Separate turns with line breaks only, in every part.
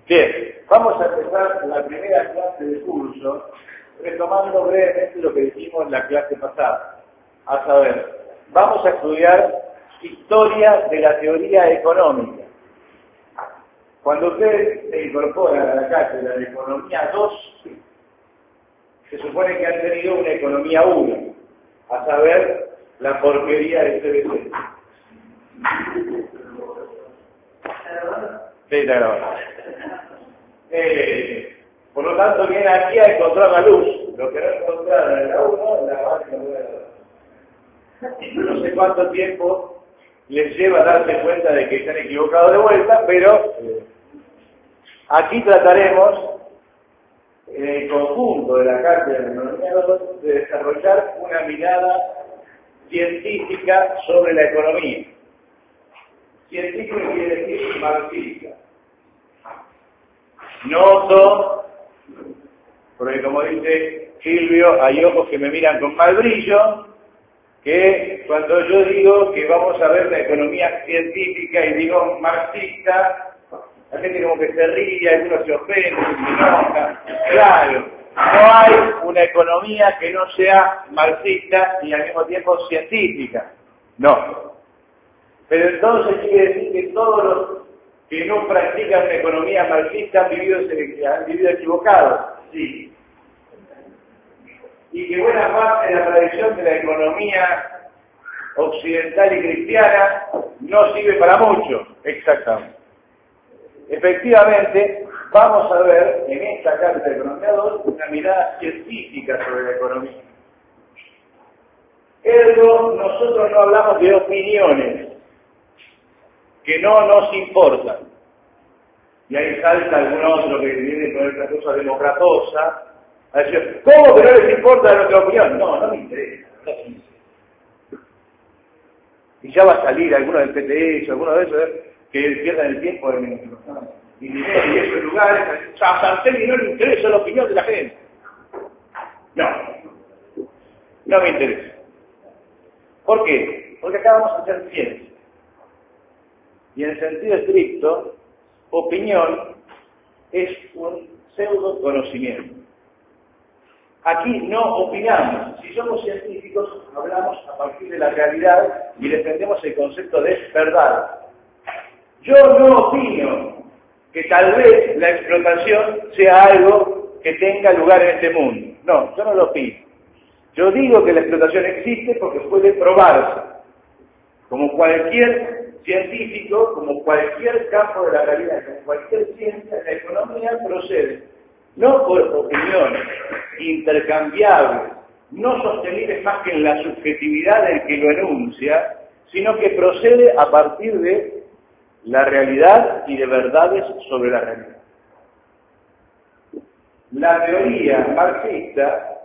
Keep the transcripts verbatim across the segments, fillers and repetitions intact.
Bien, vamos a empezar la primera clase del curso retomando brevemente lo que dijimos en la clase pasada. A saber, vamos a estudiar historia de la teoría económica. Cuando ustedes se incorporan a la cátedra de Economía dos, se supone que han tenido una Economía uno, a saber, la porquería de C B C. Sí, está grabado. Eh, por lo tanto, viene aquí a encontrar la luz. Lo que no encontraron en la uno, la van a encontrar en la dos. No sé cuánto tiempo les lleva darse cuenta de que se han equivocado de vuelta, pero eh, aquí trataremos, en el conjunto de la cátedra de Economía dos, de desarrollar una mirada científica sobre la economía. Científico quiere decir marxista. Noto, porque como dice Silvio, hay ojos que me miran con mal brillo, que cuando yo digo que vamos a ver la economía científica y digo marxista, la gente como que se ríe, algunos se ofenden, se enojan. Claro, no hay una economía que no sea marxista y al mismo tiempo científica. No. Pero entonces quiere decir que todos los que no practican una economía marxista han vivido, han vivido equivocados. Sí. Y que buena parte de la tradición de la economía occidental y cristiana no sirve para mucho. Exactamente. Efectivamente, vamos a ver en esta cátedra de Economía dos una mirada científica sobre la economía. Ergo, nosotros no hablamos de opiniones que no nos importan. Y ahí salta algún otro que viene con esta cosa democratosa a decir, ¿cómo que no les importa nuestra opinión? No, no me interesa. No me interesa. Y ya va a salir alguno del P T S, alguno de esos, ¿eh? Que pierdan el tiempo en y dinero y esos lugares. A Santelli no le interesa la opinión de la gente. No, no me interesa. ¿Por qué? Porque acá vamos a hacer ciencia. Y en sentido estricto, opinión es un pseudo conocimiento. Aquí no opinamos. Si somos científicos, hablamos a partir de la realidad y defendemos el concepto de verdad. Yo no opino que tal vez la explotación sea algo que tenga lugar en este mundo. No, yo no lo opino. Yo digo que la explotación existe porque puede probarse. Como cualquier científico, como cualquier campo de la realidad, como cualquier ciencia, la economía procede no por opiniones intercambiables, no sostenibles más que en la subjetividad del que lo enuncia, sino que procede a partir de la realidad y de verdades sobre la realidad. La teoría marxista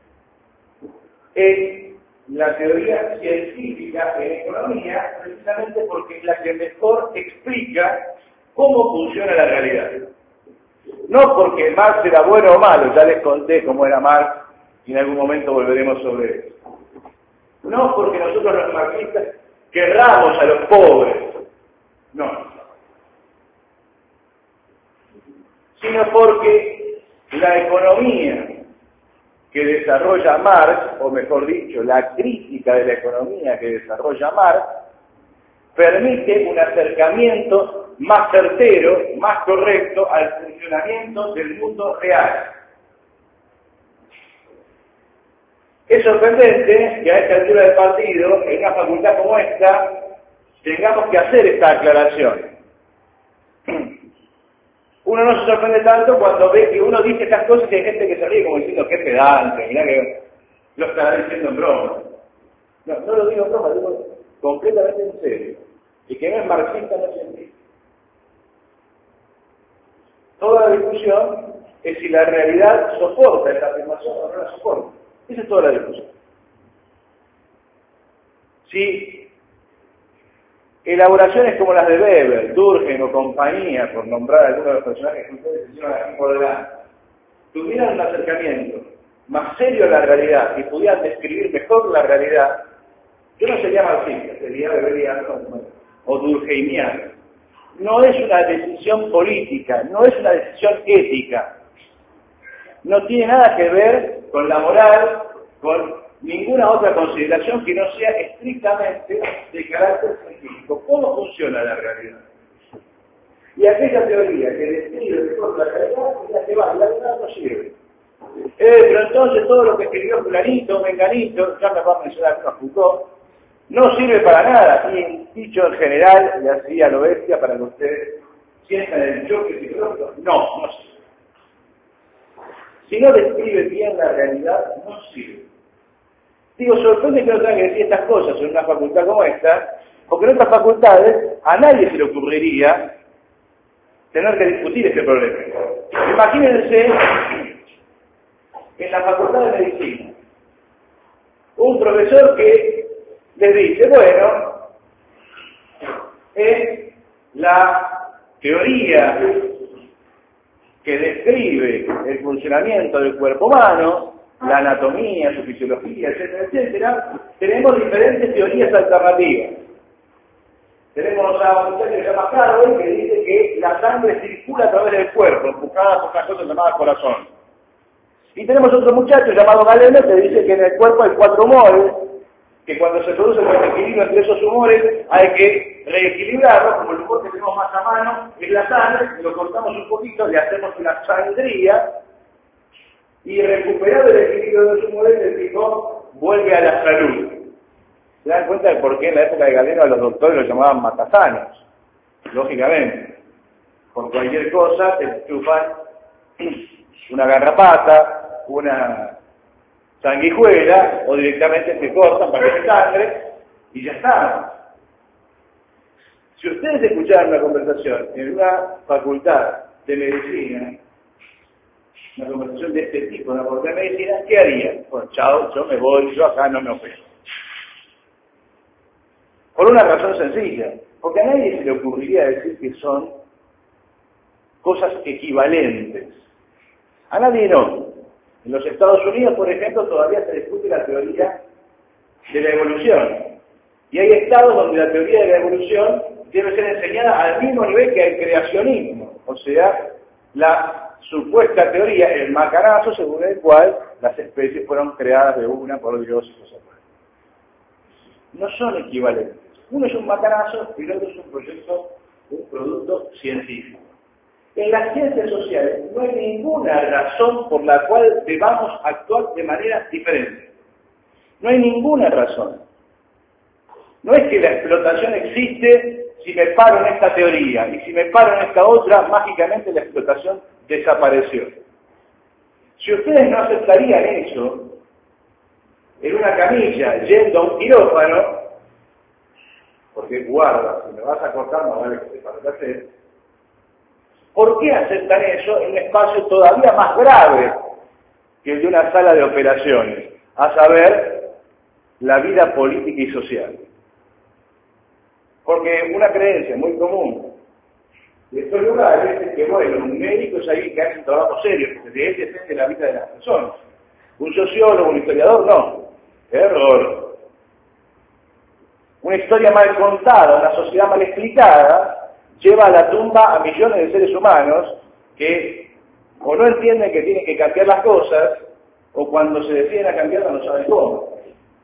es la teoría científica en economía precisamente porque es la que mejor explica cómo funciona la realidad. No porque Marx era bueno o malo, ya les conté cómo era Marx y en algún momento volveremos sobre eso. No porque nosotros los marxistas querramos a los pobres, no. Sino porque la economía que desarrolla Marx, o mejor dicho, la crítica de la economía que desarrolla Marx, permite un acercamiento más certero, más correcto al funcionamiento del mundo real. Es sorprendente que a esta altura del partido, en una facultad como esta, tengamos que hacer esta aclaración. Uno no se sorprende tanto cuando ve que uno dice estas cosas y hay gente que se ríe como diciendo qué pedante, mirá que lo estará diciendo en broma. No, no lo digo en broma, lo digo completamente en serio. Y que no es marxista no es científico. Toda la discusión es si la realidad soporta esta afirmación o no la soporta. Esa es toda la discusión. Si elaboraciones como las de Weber, Durkheim o compañía, por nombrar algunos de los personajes que ustedes hicieron aquí por delante, tuvieran un acercamiento más serio a la realidad y pudieran describir mejor la realidad, yo no sería marxista, sería weberiano o durkheimiano. no es una decisión política, no es una decisión ética. No tiene nada que ver con la moral, con ninguna otra consideración que no sea estrictamente de carácter científico. ¿Cómo funciona la realidad? Y aquella teoría que describe la realidad es la que va, la verdad no sirve. Eh, pero entonces todo lo que escribió fulanito, menganito, ya me va a mencionar a Foucault, no sirve para nada. Y dicho en general, le hacía lo bestia para que ustedes sientan el choque psicológico. No, no sirve. Si no describe bien la realidad, no sirve. Digo, sorprende que no tenga que decir estas cosas en una facultad como esta, porque en otras facultades a nadie se le ocurriría tener que discutir este problema. Imagínense en la facultad de medicina, un profesor que les dice, bueno, es la teoría que describe el funcionamiento del cuerpo humano, la anatomía, su fisiología, etcétera, etcétera, tenemos diferentes teorías alternativas. Tenemos a un muchacho que se llama Carol, que dice que la sangre circula a través del cuerpo, empujada por una cosa llamada corazón. Y tenemos otro muchacho llamado Galeno que dice que en el cuerpo hay cuatro humores, que cuando se produce el desequilibrio entre esos humores hay que reequilibrarlo, como el humor que tenemos más a mano es la sangre, lo cortamos un poquito, le hacemos una sangría, y recuperado el equilibrio de los humores, el tipo vuelve a la salud. ¿Se dan cuenta de por qué en la época de Galeno a los doctores los llamaban matasanos? Lógicamente, por cualquier cosa te enchufan una garrapata, una sanguijuela, o directamente te cortan para que te sangre, y ya está. Si ustedes escucharan una conversación en una facultad de medicina, una conversación de este tipo, una facultad de medicina, ¿qué harían? Bueno, chao, yo me voy, yo acá no me opero. Por una razón sencilla, porque a nadie se le ocurriría decir que son cosas equivalentes. A nadie no. En los Estados Unidos, por ejemplo, todavía se discute la teoría de la evolución. Y hay estados donde la teoría de la evolución debe ser enseñada al mismo nivel que el creacionismo. O sea, la supuesta teoría, el macanazo según el cual las especies fueron creadas de una por Dios y cosas así. No son equivalentes. Uno es un macanazo y el otro es un proyecto, un producto científico. En las ciencias sociales no hay ninguna razón por la cual debamos actuar de manera diferente. No hay ninguna razón. No es que la explotación existe si me paro en esta teoría y si me paro en esta otra, mágicamente la explotación desapareció. Si ustedes no aceptarían eso, en una camilla, yendo a un quirófano, porque guarda, si me vas a cortar, no vale que sepa lo que hacer, ¿por qué aceptan eso en un espacio todavía más grave que el de una sala de operaciones? A saber, la vida política y social. Porque una creencia muy común de estos lugares es que, bueno, un médico es alguien que hace un trabajo serio, que de él depende la vida de las personas. Un sociólogo, un historiador, no. Error. Una historia mal contada, una sociedad mal explicada, lleva a la tumba a millones de seres humanos que o no entienden que tienen que cambiar las cosas, o cuando se deciden a cambiarlas no saben cómo.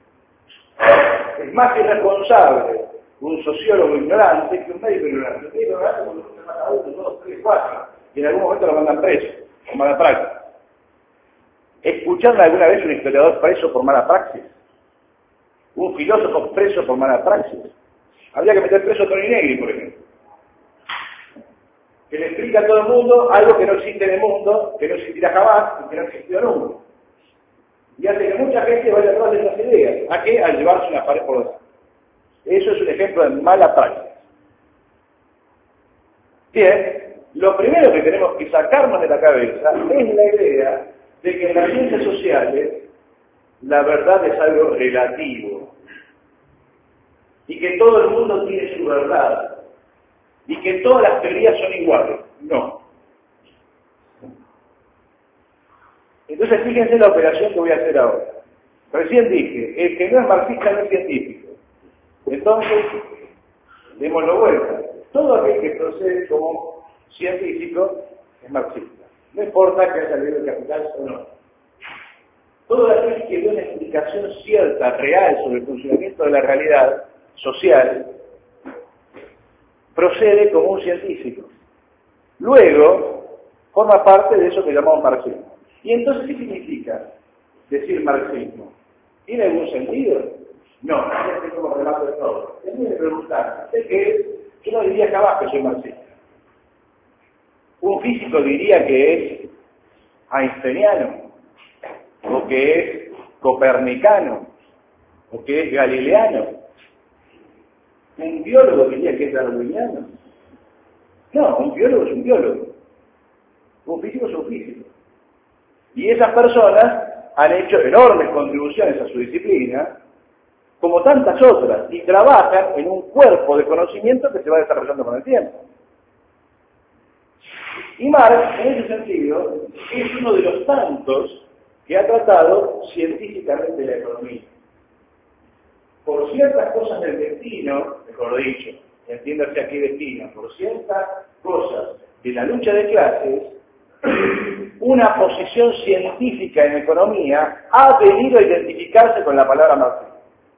Es más irresponsable un sociólogo ignorante que un médico ignorante. Un médico ignorante cuando se mata a uno, dos, tres, cuatro, y en algún momento lo mandan preso, por mala praxis. ¿Escucharon alguna vez un historiador preso por mala praxis? ¿Un filósofo preso por mala praxis? Habría que meter preso a Tony Negri, por ejemplo. Que le explica a todo el mundo algo que no existe en el mundo, que no existirá jamás y que no existió nunca. Y hace que mucha gente vaya atrás de esas ideas. ¿A qué? A llevarse una pared por detrás. Eso es un ejemplo de mala práctica. Bien, lo primero que tenemos que sacarnos de la cabeza es la idea de que en las ciencias sociales la verdad es algo relativo y que todo el mundo tiene su verdad y que todas las teorías son iguales. No. Entonces fíjense la operación que voy a hacer ahora. Recién dije, el que no es marxista no es científico. Entonces, démoslo vuelta. todo aquel que procede como científico es marxista. No importa que haya leído el Capital o no. Todo aquel que dé una explicación cierta, real, sobre el funcionamiento de la realidad social, procede como un científico. Luego, forma parte de eso que llamamos marxismo. ¿Y entonces qué significa decir marxismo? ¿Tiene algún sentido? No, no es como relato de todo. Es muy de preguntar, ¿usted qué es? Yo no diría jamás que soy marxista. Un físico diría que es einsteiniano, o que es copernicano, o que es galileano. Un biólogo diría que es darwiniano. No, un biólogo es un biólogo. Un físico es un físico. Y esas personas han hecho enormes contribuciones a su disciplina, como tantas otras, y trabajan en un cuerpo de conocimiento que se va desarrollando con el tiempo. Y Marx, en ese sentido, es uno de los tantos que ha tratado científicamente la economía. Por ciertas cosas del destino, mejor dicho, entiéndase aquí destino, por ciertas cosas de la lucha de clases, una posición científica en economía ha venido a identificarse con la palabra marxismo.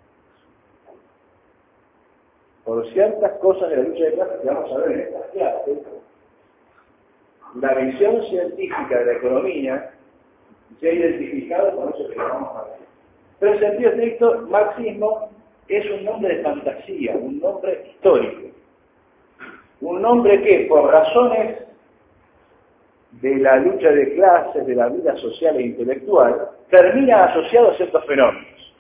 Por ciertas cosas de la lucha de clases que vamos a ver en estas clases, la visión científica de la economía se ha identificado con eso que llamamos marxismo. Pero en sentido estricto, marxismo es un nombre de fantasía, un nombre histórico. Un nombre que, por razones de la lucha de clases, de la vida social e intelectual, termina asociado a ciertos fenómenos.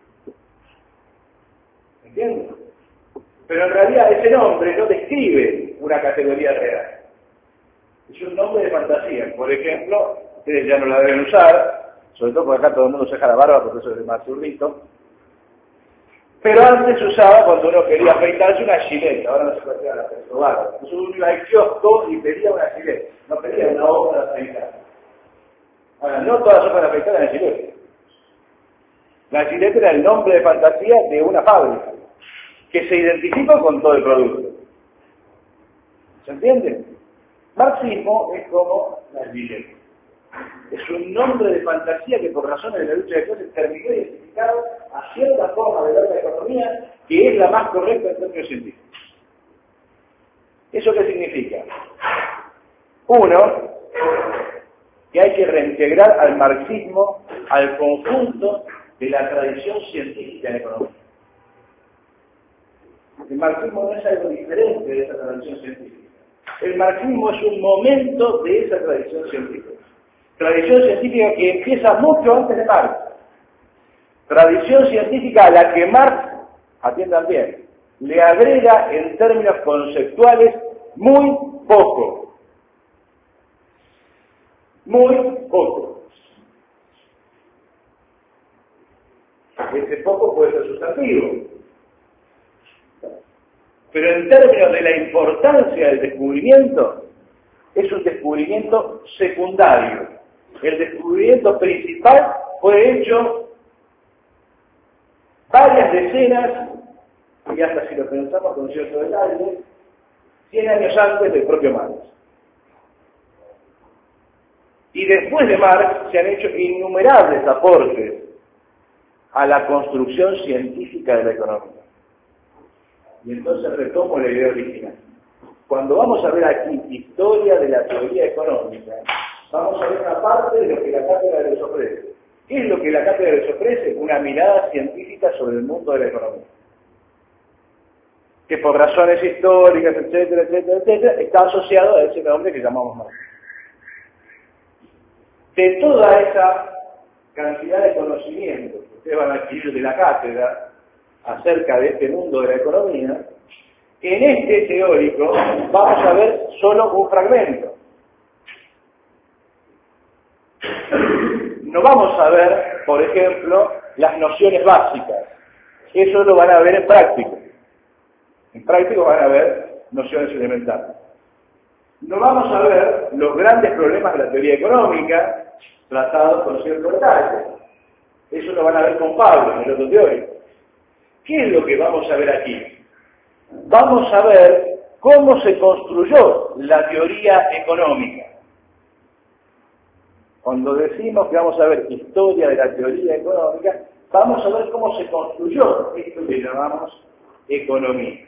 ¿Entiendes? Pero en realidad ese nombre no describe una categoría real. Es un nombre de fantasía. Por ejemplo, ustedes ya no la deben usar, sobre todo porque acá todo el mundo se deja la barba porque eso es más zurdito. Pero antes se usaba cuando uno quería afeitarse una gilet, ahora no se puede hacer la barba. Entonces uno iba al kiosco y pedía una gilet, no pedía una hoja de afeitar. Ahora, no todas las hojas de afeitar eran gilet. La gilet era el nombre de fantasía de una fábrica, que se identificó con todo el producto. ¿Se entiende? Marxismo es como la gilet. Es un nombre de fantasía que por razones de la lucha de clases terminó identificado a cierta forma de ver la economía que es la más correcta en términos científicos. ¿Eso qué significa? Uno, que hay que reintegrar al marxismo al conjunto de la tradición científica en economía. El marxismo no es algo diferente de esa tradición científica. El marxismo es un momento de esa tradición científica. Tradición científica que empieza mucho antes de Marx. Tradición científica a la que Marx, atiendan bien, le agrega en términos conceptuales muy poco. Muy poco. Ese poco puede ser sustantivo. Pero en términos de la importancia del descubrimiento, es un descubrimiento secundario. El descubrimiento principal fue hecho varias decenas, y hasta si lo pensamos con cierto detalle, cien años antes del propio Marx. Y después de Marx se han hecho innumerables aportes a la construcción científica de la economía. Y entonces retomo la idea original. Cuando vamos a ver aquí historia de la teoría económica, vamos a ver una parte de lo que la cátedra les ofrece. ¿Qué es lo que la cátedra les ofrece? Una mirada científica sobre el mundo de la economía. Que por razones históricas, etcétera, etcétera, etcétera, está asociado a ese nombre que llamamos Marx. De toda esa cantidad de conocimientos que ustedes van a adquirir de la cátedra acerca de este mundo de la economía, en este teórico vamos a ver solo un fragmento. No vamos a ver, por ejemplo, las nociones básicas. Eso lo van a ver en práctico. En práctico van a ver nociones elementales. No vamos a ver los grandes problemas de la teoría económica tratados con cierto detalle. Eso lo van a ver con Pablo, en el otro teórico. ¿Qué es lo que vamos a ver aquí? Vamos a ver cómo se construyó la teoría económica. Cuando decimos que vamos a ver historia de la teoría económica, vamos a ver cómo se construyó esto que llamamos economía.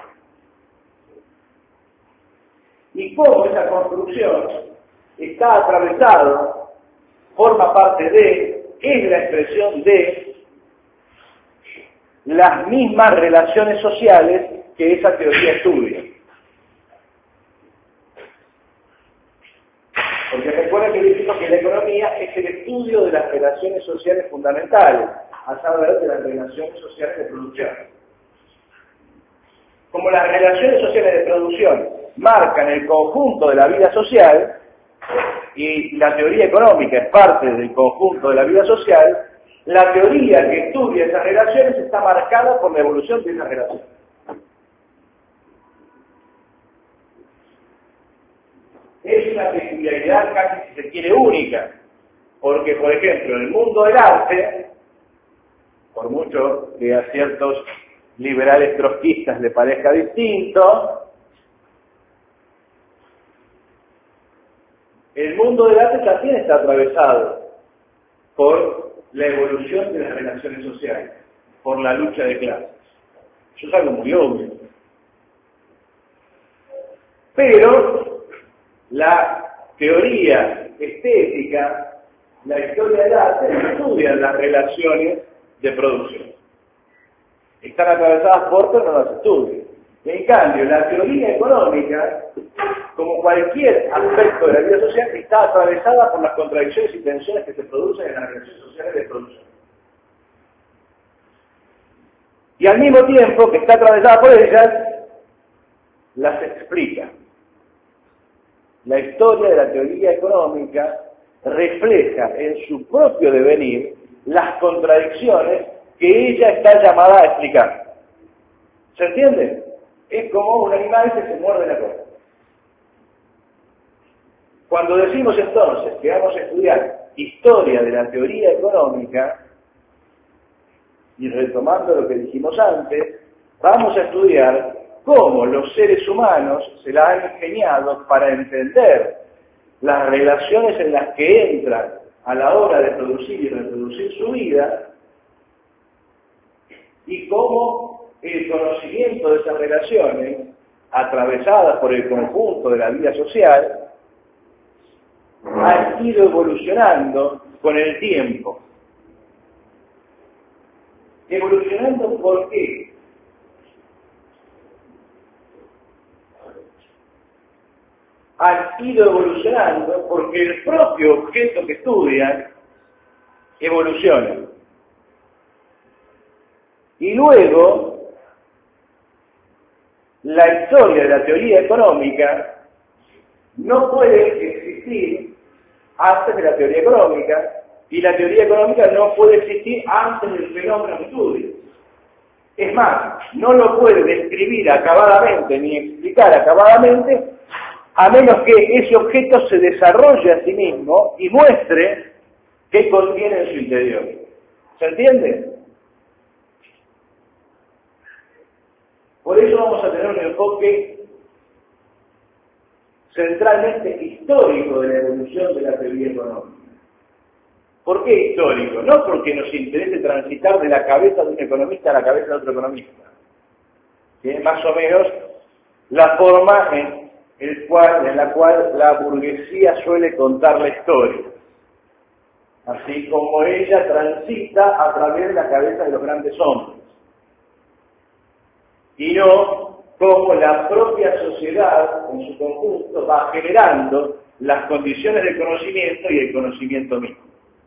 Y cómo esa construcción está atravesado, forma parte de, es la expresión de las mismas relaciones sociales que esa teoría estudia. Porque recuerden que dijimos que la economía es el estudio de las relaciones sociales fundamentales, a saber, de las relaciones sociales de producción. Como las relaciones sociales de producción marcan el conjunto de la vida social, y la teoría económica es parte del conjunto de la vida social, la teoría que estudia esas relaciones está marcada por la evolución de esas relaciones. Es una peculiaridad casi, si se quiere, única, porque, por ejemplo, en el mundo del arte, por mucho que a ciertos liberales trotskistas le parezca distinto, el mundo del arte también está atravesado por la evolución de las relaciones sociales, por la lucha de clases. Eso es algo muy obvio. Pero la teoría estética, la historia del arte, estudian las relaciones de producción. Están atravesadas por, pero no las estudian. En cambio, la teoría económica, como cualquier aspecto de la vida social, está atravesada por las contradicciones y tensiones que se producen en las relaciones sociales de producción. Y al mismo tiempo que está atravesada por ellas, las explica. La historia de la teoría económica refleja en su propio devenir las contradicciones que ella está llamada a explicar. ¿Se entiende? Es como un animal que se muerde la cola. Cuando decimos entonces que vamos a estudiar historia de la teoría económica, y retomando lo que dijimos antes, vamos a estudiar cómo los seres humanos se la han ingeniado para entender las relaciones en las que entran a la hora de producir y reproducir su vida, y cómo el conocimiento de esas relaciones, atravesadas por el conjunto de la vida social, han ido evolucionando con el tiempo. ¿Evolucionando por qué? Han ido evolucionando porque el propio objeto que estudian evoluciona. Y luego, la historia de la teoría económica no puede existir antes de la teoría económica, y la teoría económica no puede existir antes del fenómeno que estudia. Es más, no lo puede describir acabadamente ni explicar acabadamente a menos que ese objeto se desarrolle a sí mismo y muestre qué contiene en su interior. ¿Se entiende? Por eso vamos a tener un enfoque centralmente histórico de la evolución de la teoría económica. ¿Por qué histórico? No porque nos interese transitar de la cabeza de un economista a la cabeza de otro economista, que es más o menos la forma en, el cual, en la cual la burguesía suele contar la historia, así como ella transita a través de la cabeza de los grandes hombres, y no como la propia sociedad en su conjunto va generando las condiciones del conocimiento y el conocimiento mismo.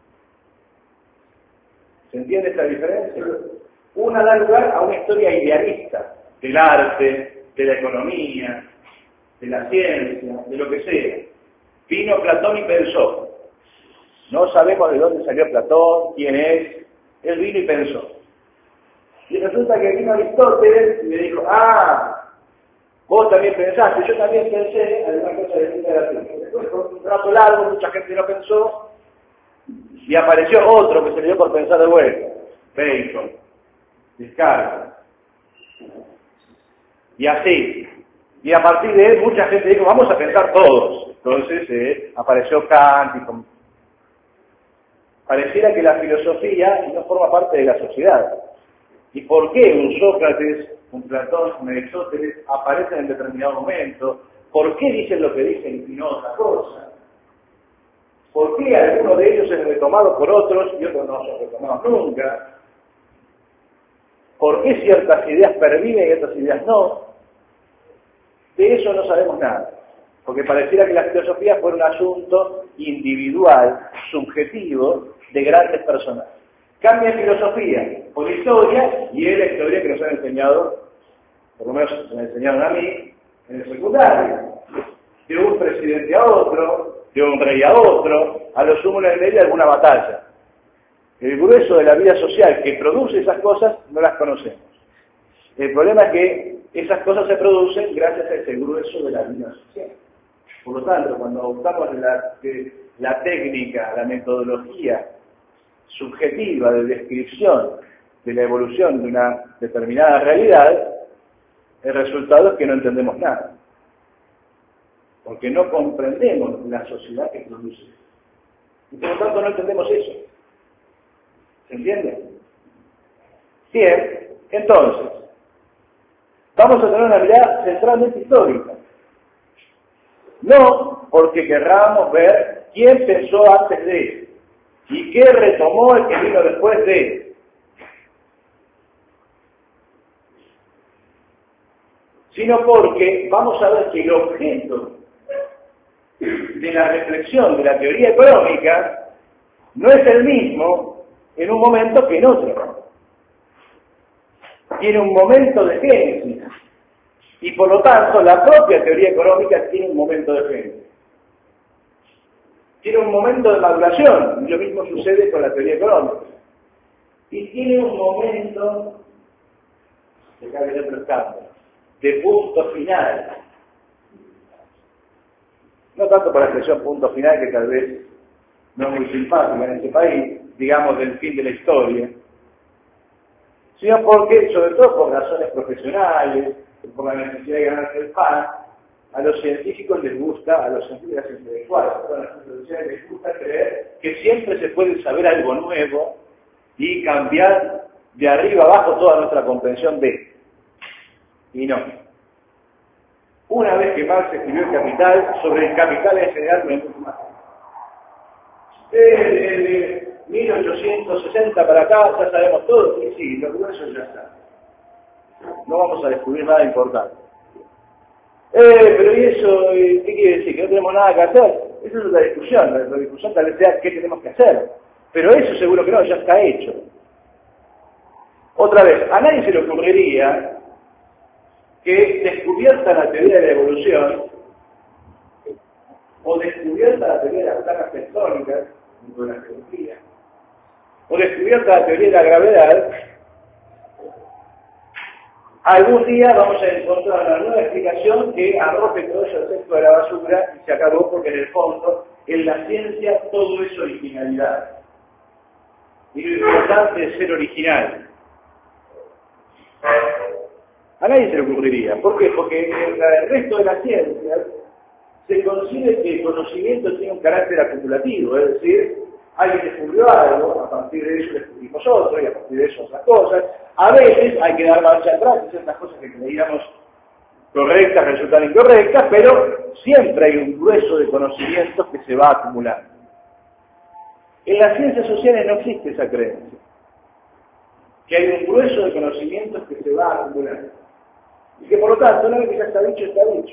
¿Se entiende esta diferencia? Una da lugar a una historia idealista del arte, de la economía, de la ciencia, de lo que sea. Vino Platón y pensó. No sabemos de dónde salió Platón, quién es. Él vino y pensó. Y resulta que vino Aristóteles y le dijo, ah, vos también pensaste, yo también pensé, alguna cosa de literatura. Después, con un rato largo, mucha gente no pensó, y apareció otro que se le dio por pensar de vuelta, Bacon, Descartes. Y así, Y a partir de él mucha gente dijo, vamos a pensar todos. Entonces eh, apareció Kant y con... pareciera que la filosofía no forma parte de la sociedad. ¿Y por qué un Sócrates, un Platón, un Aristóteles aparecen en determinado momento? ¿Por qué dicen lo que dicen y no otra cosa? ¿Por qué algunos de ellos es retomado por otros y otros no son retomados nunca? ¿Por qué ciertas ideas perviven y otras ideas no? De eso no sabemos nada, porque pareciera que la filosofía fuera un asunto individual, subjetivo, de grandes personajes. Cambia filosofía por historia, y es la historia que nos han enseñado, por lo menos me enseñaron a mí, en el secundario. De un presidente a otro, de un rey a otro, a lo sumo en el medio de alguna batalla. El grueso de la vida social que produce esas cosas no las conocemos. El problema es que esas cosas se producen gracias a ese grueso de la vida social. Por lo tanto, cuando adoptamos la, la técnica, la metodología subjetiva de descripción de la evolución de una determinada realidad, el resultado es que no entendemos nada. Porque no comprendemos la sociedad que produce. Y por lo tanto no entendemos eso. ¿Se entiende? Bien, entonces, vamos a tener una mirada centralmente histórica. No porque querramos ver quién pensó antes de y qué retomó el que vino después de. Sino porque vamos a ver que el objeto de la reflexión de la teoría económica no es el mismo en un momento que en otro. Tiene un momento de génesis. Y por lo tanto, la propia teoría económica tiene un momento de génesis. Tiene un momento de maduración, y lo mismo sucede con la teoría económica. Y tiene un momento, de cambio de campo, de punto final. No tanto por la expresión punto final, que tal vez no es muy simpática en este país, digamos del fin de la historia, sino porque, sobre todo por razones profesionales, por la necesidad de ganarse el pan, a los científicos les gusta, a los científicos intelectuales, a todas las instituciones les gusta creer que siempre se puede saber algo nuevo y cambiar de arriba abajo toda nuestra comprensión de. Y no. Una vez que Marx escribió El Capital, sobre el capital en general no hay mucho más. Desde mil ochocientos sesenta para acá ya sabemos todo, y sí, lo grueso ya está. No vamos a descubrir nada importante. Eh, pero ¿y eso qué quiere decir? ¿Que no tenemos nada que hacer? Esa es otra discusión. La, la discusión tal vez sea qué tenemos que hacer. Pero eso seguro que no, ya está hecho. Otra vez, a nadie se le ocurriría que descubierta la teoría de la evolución o descubierta la teoría de las placas tectónicas, dentro de la geología, o descubierta la teoría de la gravedad, algún día vamos a encontrar una nueva explicación que arroje todo eso al cesto de la basura y se acabó, porque en el fondo, en la ciencia, todo es originalidad. Y lo importante es ser original. A nadie se le ocurriría. ¿Por qué? Porque en el resto de las ciencias se consigue que el conocimiento tiene un carácter acumulativo, es decir, alguien descubrió algo, a partir de eso descubrimos otro, y a partir de eso otras cosas. A veces hay que dar marcha atrás, y ciertas cosas que creíamos correctas resultan incorrectas, pero siempre hay un grueso de conocimientos que se va acumulando. En las ciencias sociales no existe esa creencia, que hay un grueso de conocimientos que se va acumulando. Y que por lo tanto, una vez que ya está dicho, está dicho.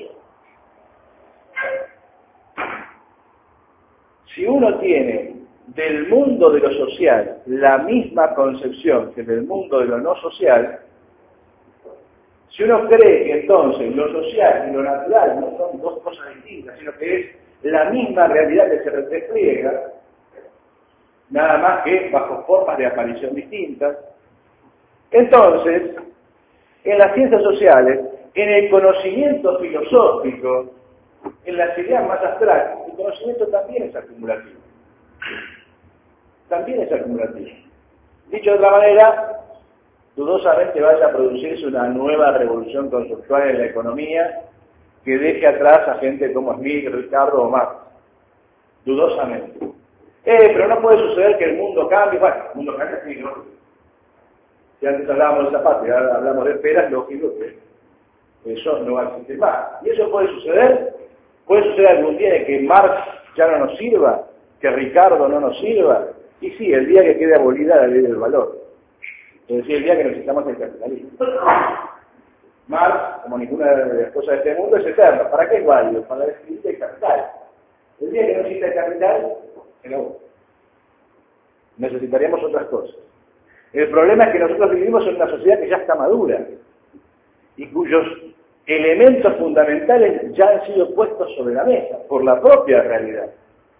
Si uno tiene del mundo de lo social la misma concepción que del mundo de lo no social, si uno cree que entonces lo social y lo natural no son dos cosas distintas, sino que es la misma realidad que se despliega, nada más que bajo formas de aparición distintas, entonces, en las ciencias sociales, en el conocimiento filosófico, en las ideas más abstractas, el conocimiento también es acumulativo. También es acumulativo. Dicho de otra manera, dudosamente vaya a producirse una nueva revolución conceptual en la economía que deje atrás a gente como Smith, Ricardo o Marx. Dudosamente. Eh, pero no puede suceder que el mundo cambie. Bueno, el mundo cambia, sí, ¿no? Si antes hablábamos de zapatos y ahora hablamos de peras, lógico que eso no va a existir más. ¿Y eso puede suceder? ¿Puede suceder algún día de que Marx ya no nos sirva? ¿Que Ricardo no nos sirva? Y sí, el día que quede abolida la ley del valor. Es decir, el día que necesitamos el capitalismo. Marx, como ninguna de las cosas de este mundo, es eterno. ¿Para qué es válido? Para describir el capital. El día que no exista el capital, se acabó. Necesitaríamos otras cosas. El problema es que nosotros vivimos en una sociedad que ya está madura y cuyos elementos fundamentales ya han sido puestos sobre la mesa por la propia realidad.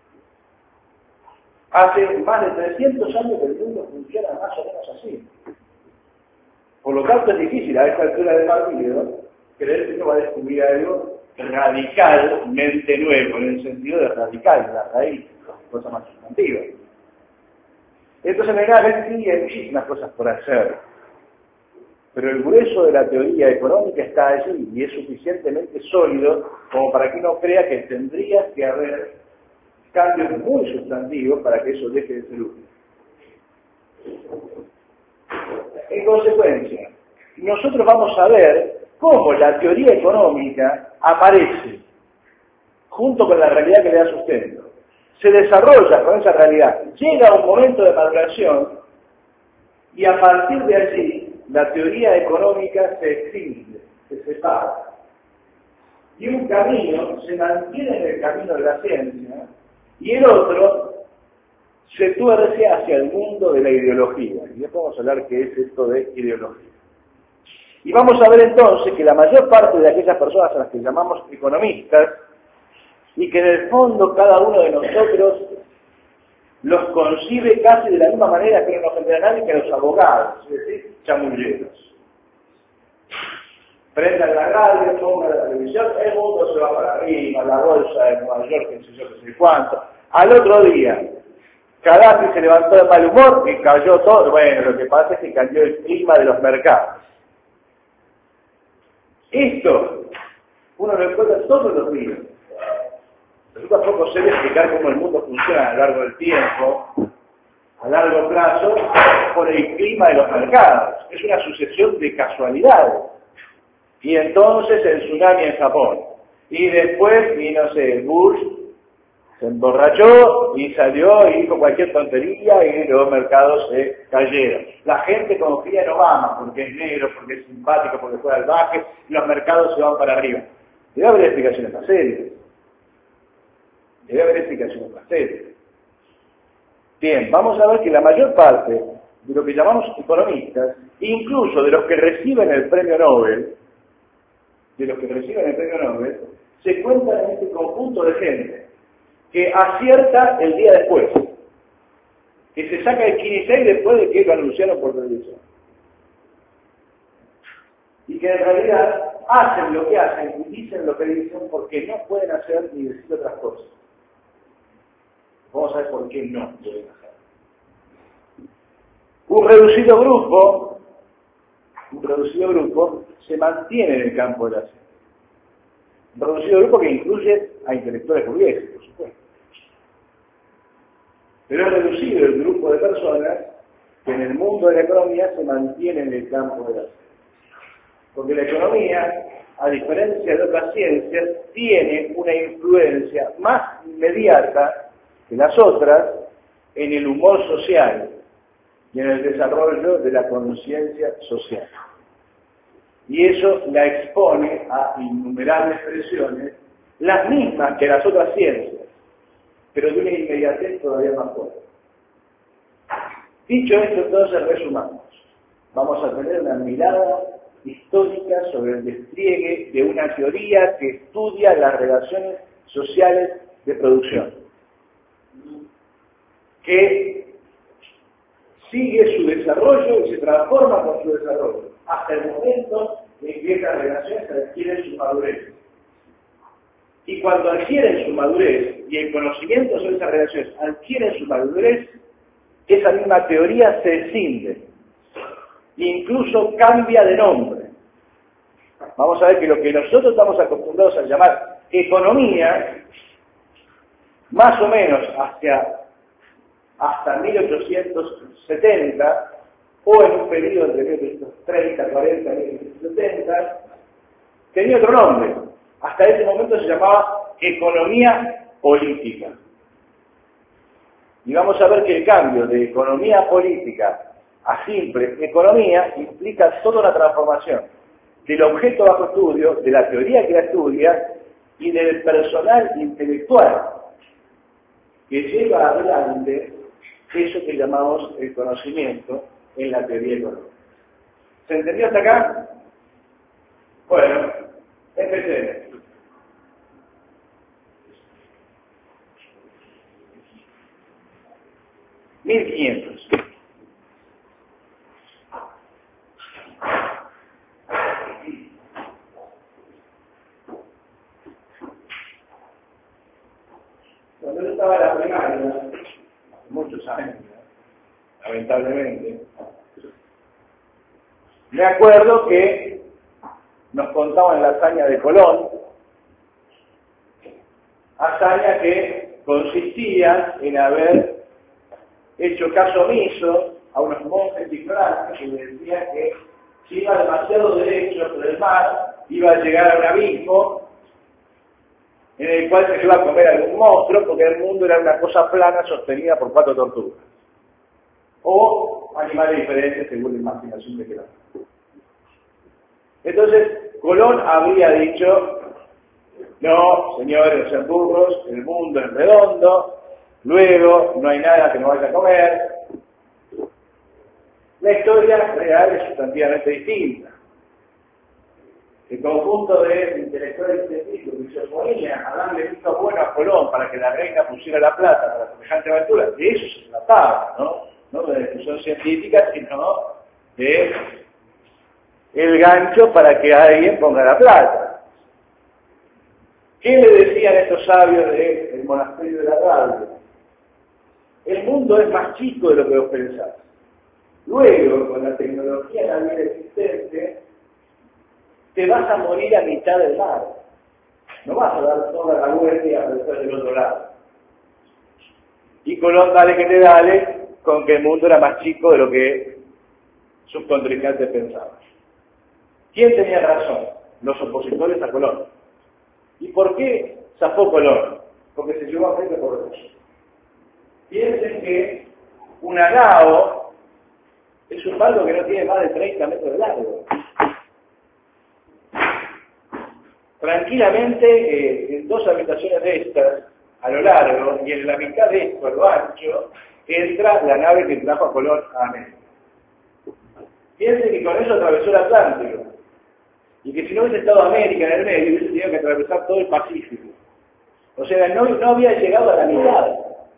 Hace más de trescientos años que el mundo funciona más o menos así. Por lo tanto es difícil a esta altura del partido creer que uno va a descubrir algo radicalmente nuevo, en el sentido de radical, la raíz, cosa más sustantiva. Entonces, realmente sí hay muchísimas cosas por hacer, pero el grueso de la teoría económica está allí y es suficientemente sólido como para que uno crea que tendría que haber cambios muy sustantivos para que eso deje de ser útil. En consecuencia, nosotros vamos a ver cómo la teoría económica aparece junto con la realidad que le da sustento. Se desarrolla con esa realidad, llega a un momento de maduración y a partir de allí la teoría económica se extingue, se separa. Y un camino se mantiene en el camino de la ciencia y el otro se tuerce hacia el mundo de la ideología. Y después vamos a hablar qué es esto de ideología. Y vamos a ver entonces que la mayor parte de aquellas personas a las que llamamos economistas, y que en el fondo cada uno de nosotros los concibe casi de la misma manera que no nos entera nadie que los abogados, es decir, chamulleros. Prendan la radio, pongan la televisión, el mundo se va para arriba, la bolsa de Nueva York, qué sé yo, qué sé cuánto. Al otro día, Gaddafi se levantó de mal humor y cayó todo. Bueno, lo que pasa es que cambió el clima de los mercados. Esto, uno lo encuentra todos los días. Resulta poco serio explicar cómo el mundo funciona a lo largo del tiempo, a largo plazo, por el clima de los mercados. Es una sucesión de casualidades. Y entonces el tsunami en Japón. Y después, y no sé, Bush se emborrachó y salió y dijo cualquier tontería y los mercados se cayeron. La gente confía en Obama porque es negro, porque es simpático, porque juega al básquet, y los mercados se van para arriba. Debe haber explicaciones más serias. Debe haber explicaciones más serias. Bien, vamos a ver que la mayor parte de lo que llamamos economistas, incluso de los que reciben el premio Nobel, de los que reciben el premio Nobel, se cuentan en este conjunto de gente que acierta el día después, que se saca el quince después de que lo anunciaron por televisión. Y que en realidad hacen lo que hacen y dicen lo que dicen porque no pueden hacer ni decir otras cosas. Vamos a ver por qué no pueden hacer. Un reducido grupo, un reducido grupo se mantiene en el campo de la ciencia. Un reducido grupo que incluye a intelectuales burgueses, por supuesto. Pero es reducido el grupo de personas que en el mundo de la economía se mantiene en el campo de la ciencia. Porque la economía, a diferencia de otras ciencias, tiene una influencia más inmediata que las otras en el humor social y en el desarrollo de la conciencia social. Y eso la expone a innumerables presiones, las mismas que las otras ciencias, pero de una inmediatez todavía más fuerte. Dicho esto, entonces resumamos. Vamos a tener una mirada histórica sobre el despliegue de una teoría que estudia las relaciones sociales de producción, que sigue su desarrollo y se transforma con su desarrollo, hasta el momento en que estas relaciones adquieren su madurez. Y cuando adquieren su madurez, y el conocimiento sobre esas relaciones adquieren su madurez, esa misma teoría se escinde, incluso cambia de nombre. Vamos a ver que lo que nosotros estamos acostumbrados acostumbrados a llamar economía, más o menos hacia, hasta mil ochocientos setenta, o en un periodo entre mil ochocientos treinta, cuarenta y mil ochocientos setenta, tenía otro nombre. Hasta ese momento se llamaba economía política. Y vamos a ver que el cambio de economía política a simple economía implica toda una transformación del objeto bajo estudio, de la teoría que la estudia y del personal intelectual que lleva adelante eso que llamamos el conocimiento en la teoría económica. ¿Se entendió hasta acá? Bueno, empecemos. mil quinientos. Cuando yo estaba en la primaria, hace muchos años, lamentablemente, me acuerdo que nos contaban la hazaña de Colón, hazaña que consistía en haber hecho caso omiso a unos monjes ignorantes que le decían que si iba demasiado derecho por el mar, iba a llegar a un abismo en el cual se iba a comer algún monstruo, porque el mundo era una cosa plana sostenida por cuatro tortugas. O animales diferentes según la imaginación de cada uno. Entonces, Colón habría dicho, no, señores, no sean burros, el mundo es redondo, luego no hay nada que no vaya a comer. La historia real es sustantivamente distinta. El conjunto de intelectuales científicos que se oponían a darle visto bueno a Colón para que la reina pusiera la plata para semejante aventura, de eso se trataba, ¿no? No de discusión científica, sino de el gancho para que alguien ponga la plata. ¿Qué le decían estos sabios del monasterio de la radio? El mundo es más chico de lo que vos pensás. Luego, con la tecnología en la vida existente, te vas a morir a mitad del mar. No vas a dar toda la vuelta y aparecer del otro lado. Y Colón, dale que te dale, con que el mundo era más chico de lo que sus contrincantes pensaban. ¿Quién tenía razón? Los opositores a Colón. ¿Y por qué zafó Colón? Porque se llevó a frente por eso. Piensen que una nao es un barco que no tiene más de treinta metros de largo. Tranquilamente, eh, en dos habitaciones de estas, a lo largo, y en la mitad de esto, a lo ancho, entra la nave que trajo a Colón a América. Piensen que con eso atravesó el Atlántico, y que si no hubiese estado América en el medio, hubiese tenido que atravesar todo el Pacífico. O sea, no, no había llegado a la mitad.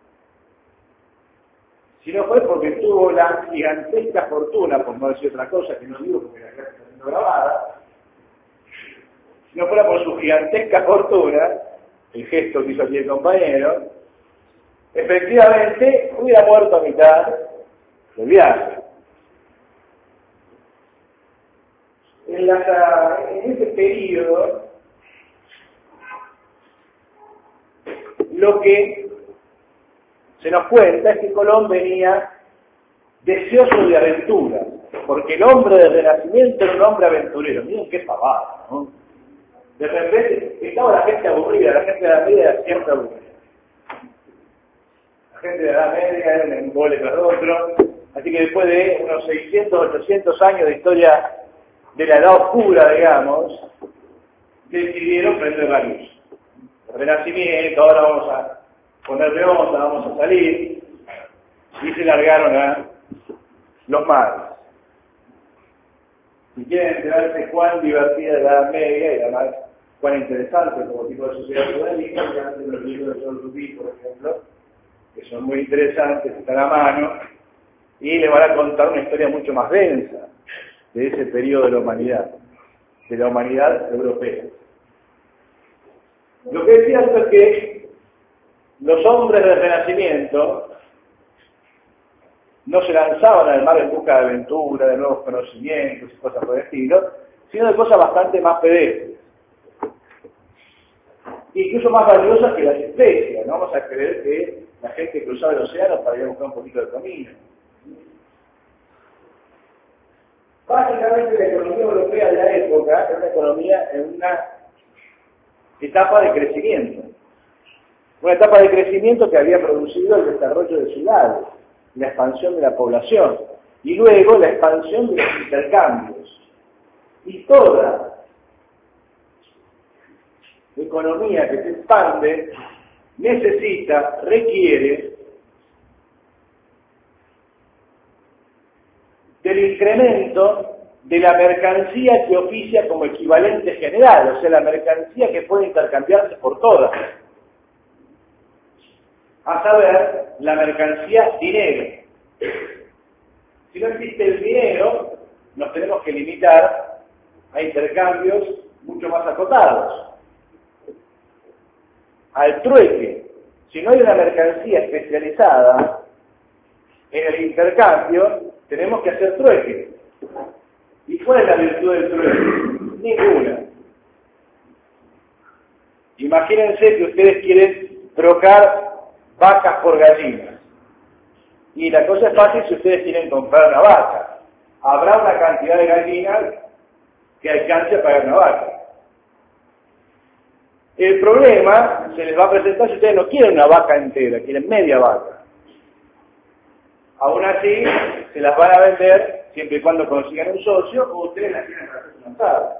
Si no fue porque tuvo la gigantesca fortuna, por no decir otra cosa, que no digo porque la clase está siendo grabada, si no fuera por su gigantesca fortuna, el gesto que hizo aquí el compañero, efectivamente hubiera muerto a mitad del viaje. En, la, en ese periodo, lo que se nos cuenta es que Colón venía deseoso de aventura, porque el hombre del Renacimiento era un hombre aventurero. Miren qué pavada, ¿no? De repente estaba la gente aburrida, la gente de la media era siempre aburrida. La gente de la media era un embole tras otro, así que después de unos seiscientos, ochocientos años de historia de la edad oscura, digamos, decidieron prender la luz. El Renacimiento, ahora vamos a ponerle onda, vamos a salir, y se largaron a los mares. Si quieren enterarse cuán divertida es la Edad Media y además cuán interesante como tipo de sociedad feudalista, que hacen los libros de George Duby, por ejemplo, que son muy interesantes, están a mano, y le van a contar una historia mucho más densa de ese periodo de la humanidad, de la humanidad europea. Lo que es cierto es que los hombres del Renacimiento no se lanzaban al mar en busca de aventura, de nuevos conocimientos y cosas por el estilo, sino de cosas bastante más pedestres. incluso más valiosas que las especias. No vamos a creer que la gente cruzaba el océano para ir a buscar un poquito de comida. Básicamente la economía europea de la época era una economía en una etapa de crecimiento. Una etapa de crecimiento que había producido el desarrollo de ciudades, la expansión de la población y luego la expansión de los intercambios. Y toda economía que se expande necesita, requiere del incremento de la mercancía que oficia como equivalente general, o sea, la mercancía que puede intercambiarse por todas. A saber, la mercancía dinero. Si no existe el dinero, nos tenemos que limitar a intercambios mucho más acotados. Al trueque. Si no hay una mercancía especializada en el intercambio, tenemos que hacer trueque. ¿Y cuál es la virtud del trueque? Ninguna. Imagínense que ustedes quieren trocar vacas por gallinas. Y la cosa es fácil si ustedes quieren comprar una vaca. Habrá una cantidad de gallinas que alcance a pagar una vaca. El problema se les va a presentar si ustedes no quieren una vaca entera, quieren media vaca. Aún así, se las van a vender siempre y cuando consigan un socio o ustedes las tienen para hacer una asada.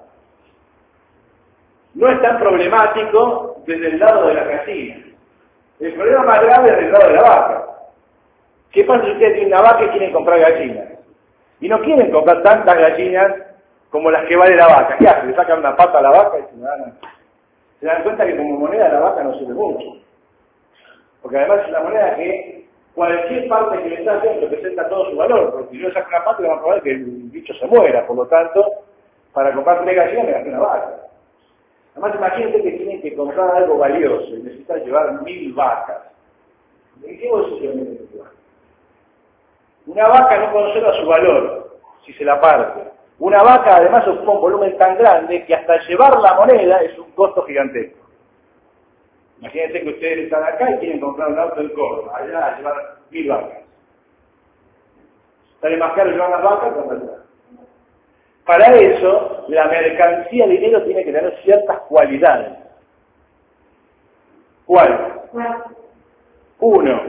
No es tan problemático desde el lado de la gallina. El problema más grave es del lado de la vaca. ¿Qué pasa si ustedes tienen una vaca y quieren comprar gallinas? Y no quieren comprar tantas gallinas como las que vale la vaca. ¿Qué hacen? Le sacan una pata a la vaca y se dan, se dan cuenta que como moneda la vaca no sirve mucho. Porque además es una moneda que cualquier parte que le saquen representa todo su valor. Porque si yo le saco una pata, le va a probar que el bicho se muera. Por lo tanto, para comprar tres gallinas me gasté una vaca. Además, imagínense que tienen que comprar algo valioso y necesitan llevar mil vacas. ¿En qué bolsillo meten esa vaca? Una vaca no conserva su valor si se la parte. Una vaca además ocupa un volumen tan grande que hasta llevar la moneda es un costo gigantesco. Imagínense que ustedes están acá y quieren comprar un auto en Córdoba, allá a llevar mil vacas. Sale más caro llevar las vacas que comprarlas. Para eso, la mercancía dinero tiene que tener ciertas cualidades. ¿Cuáles? Uno,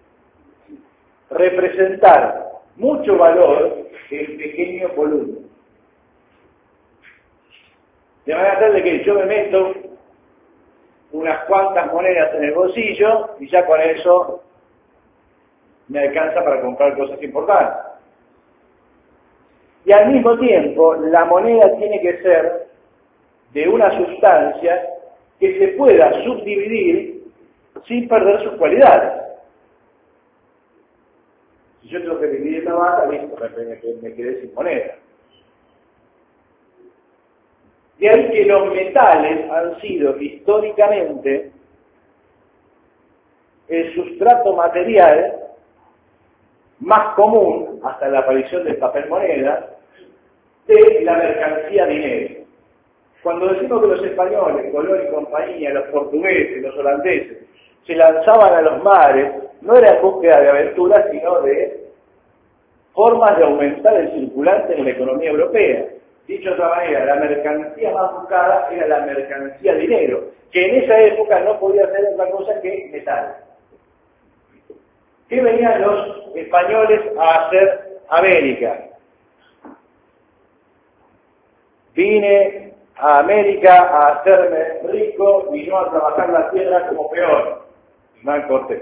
representar mucho valor en pequeño volumen. De manera tal de que yo me meto unas cuantas monedas en el bolsillo y ya con eso me alcanza para comprar cosas importantes. Y al mismo tiempo, la moneda tiene que ser de una sustancia que se pueda subdividir sin perder sus cualidades. Si yo tengo que dividir la vaca, listo, me, me quedé sin moneda. De ahí que los metales han sido históricamente el sustrato material más común, hasta la aparición del papel moneda, de la mercancía dinero. Cuando decimos que los españoles, Colón y compañía, los portugueses, los holandeses, se lanzaban a los mares, no era en búsqueda de aventuras, sino de formas de aumentar el circulante en la economía europea. Dicho de otra manera, la mercancía más buscada era la mercancía dinero, que en esa época no podía ser otra cosa que metal. ¿Qué venían los españoles a hacer a América? Vine a América a hacerme rico y no a trabajar la tierra como peor. Hernán Cortés.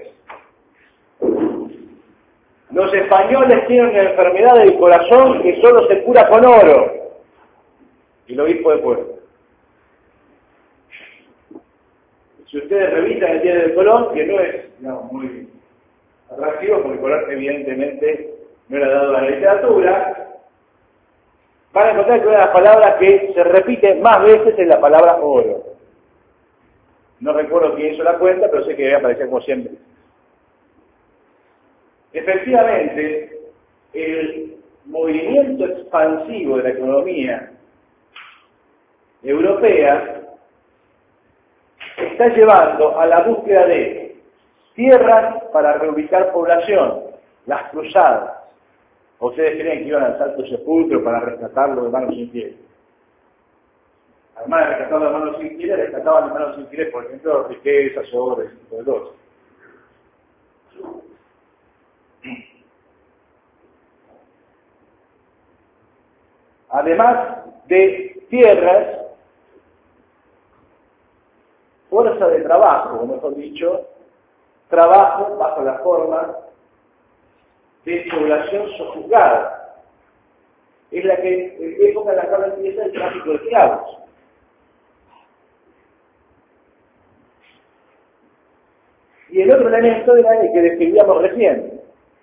Los españoles tienen una enfermedad del corazón que solo se cura con oro. Y el obispo de Puebla. Si ustedes revisan el Día del Colón, que no es digamos, muy atractivo, porque Colón evidentemente no era dado a la literatura, van a encontrar que una de las palabras que se repite más veces es la palabra oro. No recuerdo quién hizo la cuenta, pero sé que debe aparecer como siempre. Efectivamente, el movimiento expansivo de la economía europea está llevando a la búsqueda de tierras para reubicar población, las cruzadas. ¿O ustedes creen que iban al Santo Sepulcro para rescatarlo de manos infieles? Además de rescatarlo de manos infieles, rescataban de manos infieles, por ejemplo, riquezas, oro, ese tipo de cosas. Además de tierras, fuerza de trabajo, o mejor dicho, trabajo bajo la forma de población sojuzgada. Es la que, época en la cual empieza el tráfico de esclavos. Y el otro elemento era el que describíamos recién.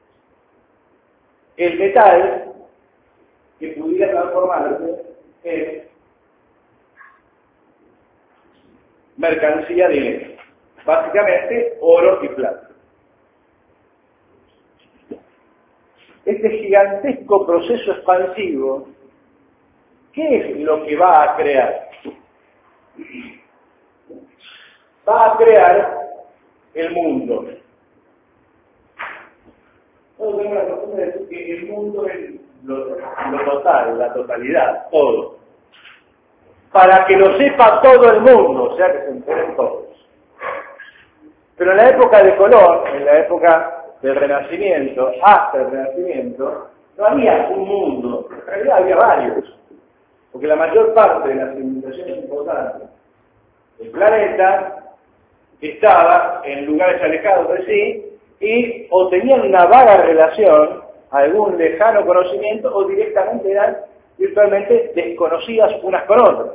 El metal que pudiera transformarse en mercancía de dinero. Básicamente, oro y plata. Este gigantesco proceso expansivo, ¿qué es lo que va a crear? Va a crear el mundo. Todos tenemos la costumbre de decir que el mundo es lo, lo total, la totalidad, todo. Para que lo sepa todo el mundo, o sea que se enteren todos. Pero en la época de Colón, en la época del Renacimiento, hasta el Renacimiento, no había un mundo, en realidad había varios, porque la mayor parte de las civilizaciones importantes del planeta estaba en lugares alejados de sí y o tenían una vaga relación, algún lejano conocimiento, o directamente eran virtualmente desconocidas unas con otras.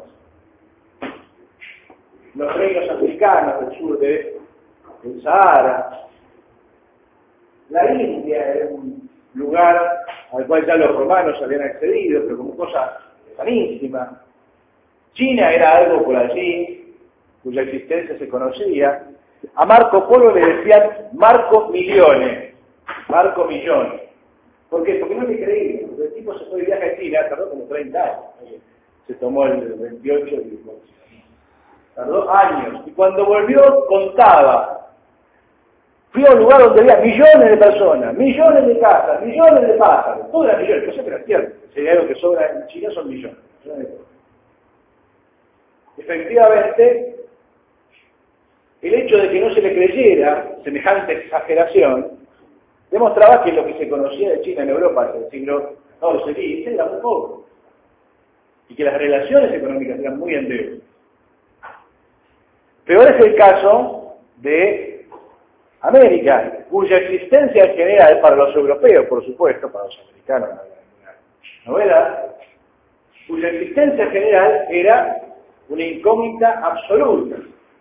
Los reinos africanos del sur de el Sahara, la India era un lugar al cual ya los romanos habían accedido, pero como cosa sanísima. China era algo por allí, cuya existencia se conocía. A Marco Polo le decían Marco Millones, Marco Millones. ¿Por qué? Porque no le creían. El tipo se fue de viaje a China, tardó como treinta años. Se tomó el veintiocho y tardó años. Y cuando volvió, contaba. Fui a un lugar donde había millones de personas, millones de casas, millones de pájaros, todo era millones, cosa que era cierto. Si hay algo que sobra en China son millones. Efectivamente, el hecho de que no se le creyera semejante exageración demostraba que lo que se conocía de China en Europa hasta el siglo catorce quince era muy poco y que las relaciones económicas eran muy endebles. Peor es el caso de América, cuya existencia en general, para los europeos, por supuesto, para los americanos, no una novedad, cuya existencia en general era una incógnita absoluta.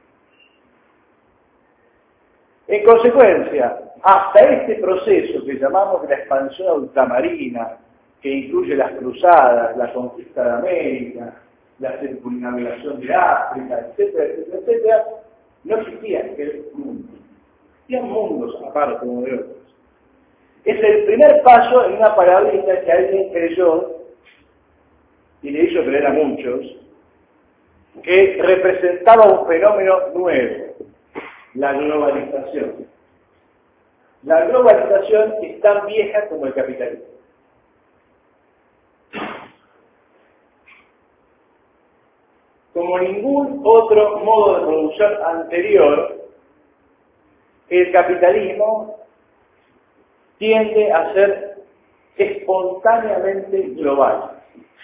En consecuencia, hasta este proceso que llamamos de la expansión ultramarina, que incluye las cruzadas, la conquista de América, la circunnavegación de África, etcétera, etcétera, etcétera, no existía el mundo. Existían mundos aparte uno de otros. Es el primer paso en una palabrita que alguien creyó, y le hizo creer a muchos, que representaba un fenómeno nuevo, la globalización. La globalización es tan vieja como el capitalismo. Como ningún otro modo de producción anterior, el capitalismo tiende a ser espontáneamente global.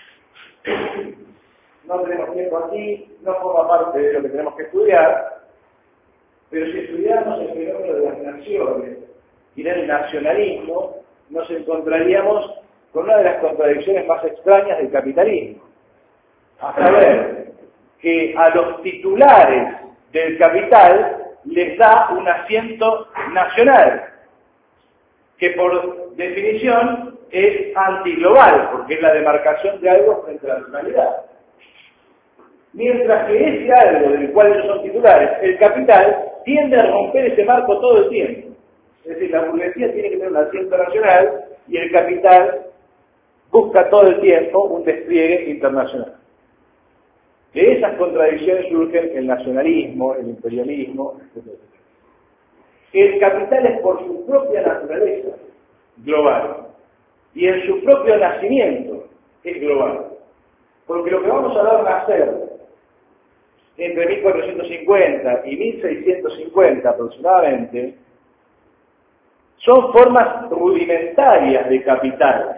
No tenemos tiempo aquí, no forma parte de lo que tenemos que estudiar, pero si estudiáramos el fenómeno de las naciones y del nacionalismo, nos encontraríamos con una de las contradicciones más extrañas del capitalismo. A saber, que a los titulares del capital les da un asiento nacional, que por definición es antiglobal, porque es la demarcación de algo frente a la nacionalidad. Mientras que ese algo del cual ellos son titulares, el capital, tiende a romper ese marco todo el tiempo. Es decir, la burguesía tiene que tener un asiento nacional y el capital busca todo el tiempo un despliegue internacional. De esas contradicciones surgen el nacionalismo, el imperialismo, etcétera. El capital es por su propia naturaleza global y en su propio nacimiento es global. Porque lo que vamos a ver nacer entre mil cuatrocientos cincuenta y mil seiscientos cincuenta aproximadamente son formas rudimentarias de capital.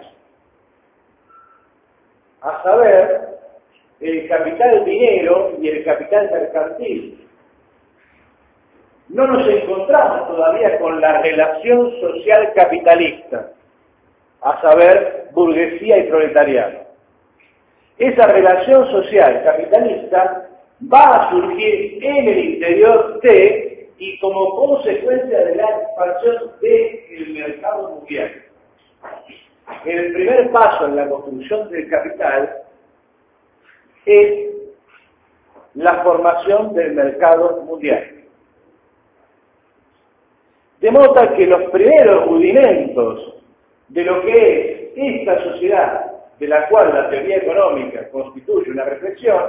A saber, el capital dinero y el capital mercantil. No nos encontramos todavía con la relación social capitalista, a saber, burguesía y proletariado. Esa relación social capitalista va a surgir en el interior de y como consecuencia de la expansión del mercado mundial. El primer paso en la construcción del capital es la formación del mercado mundial. De modo tal que los primeros rudimentos de lo que es esta sociedad, de la cual la teoría económica constituye una reflexión,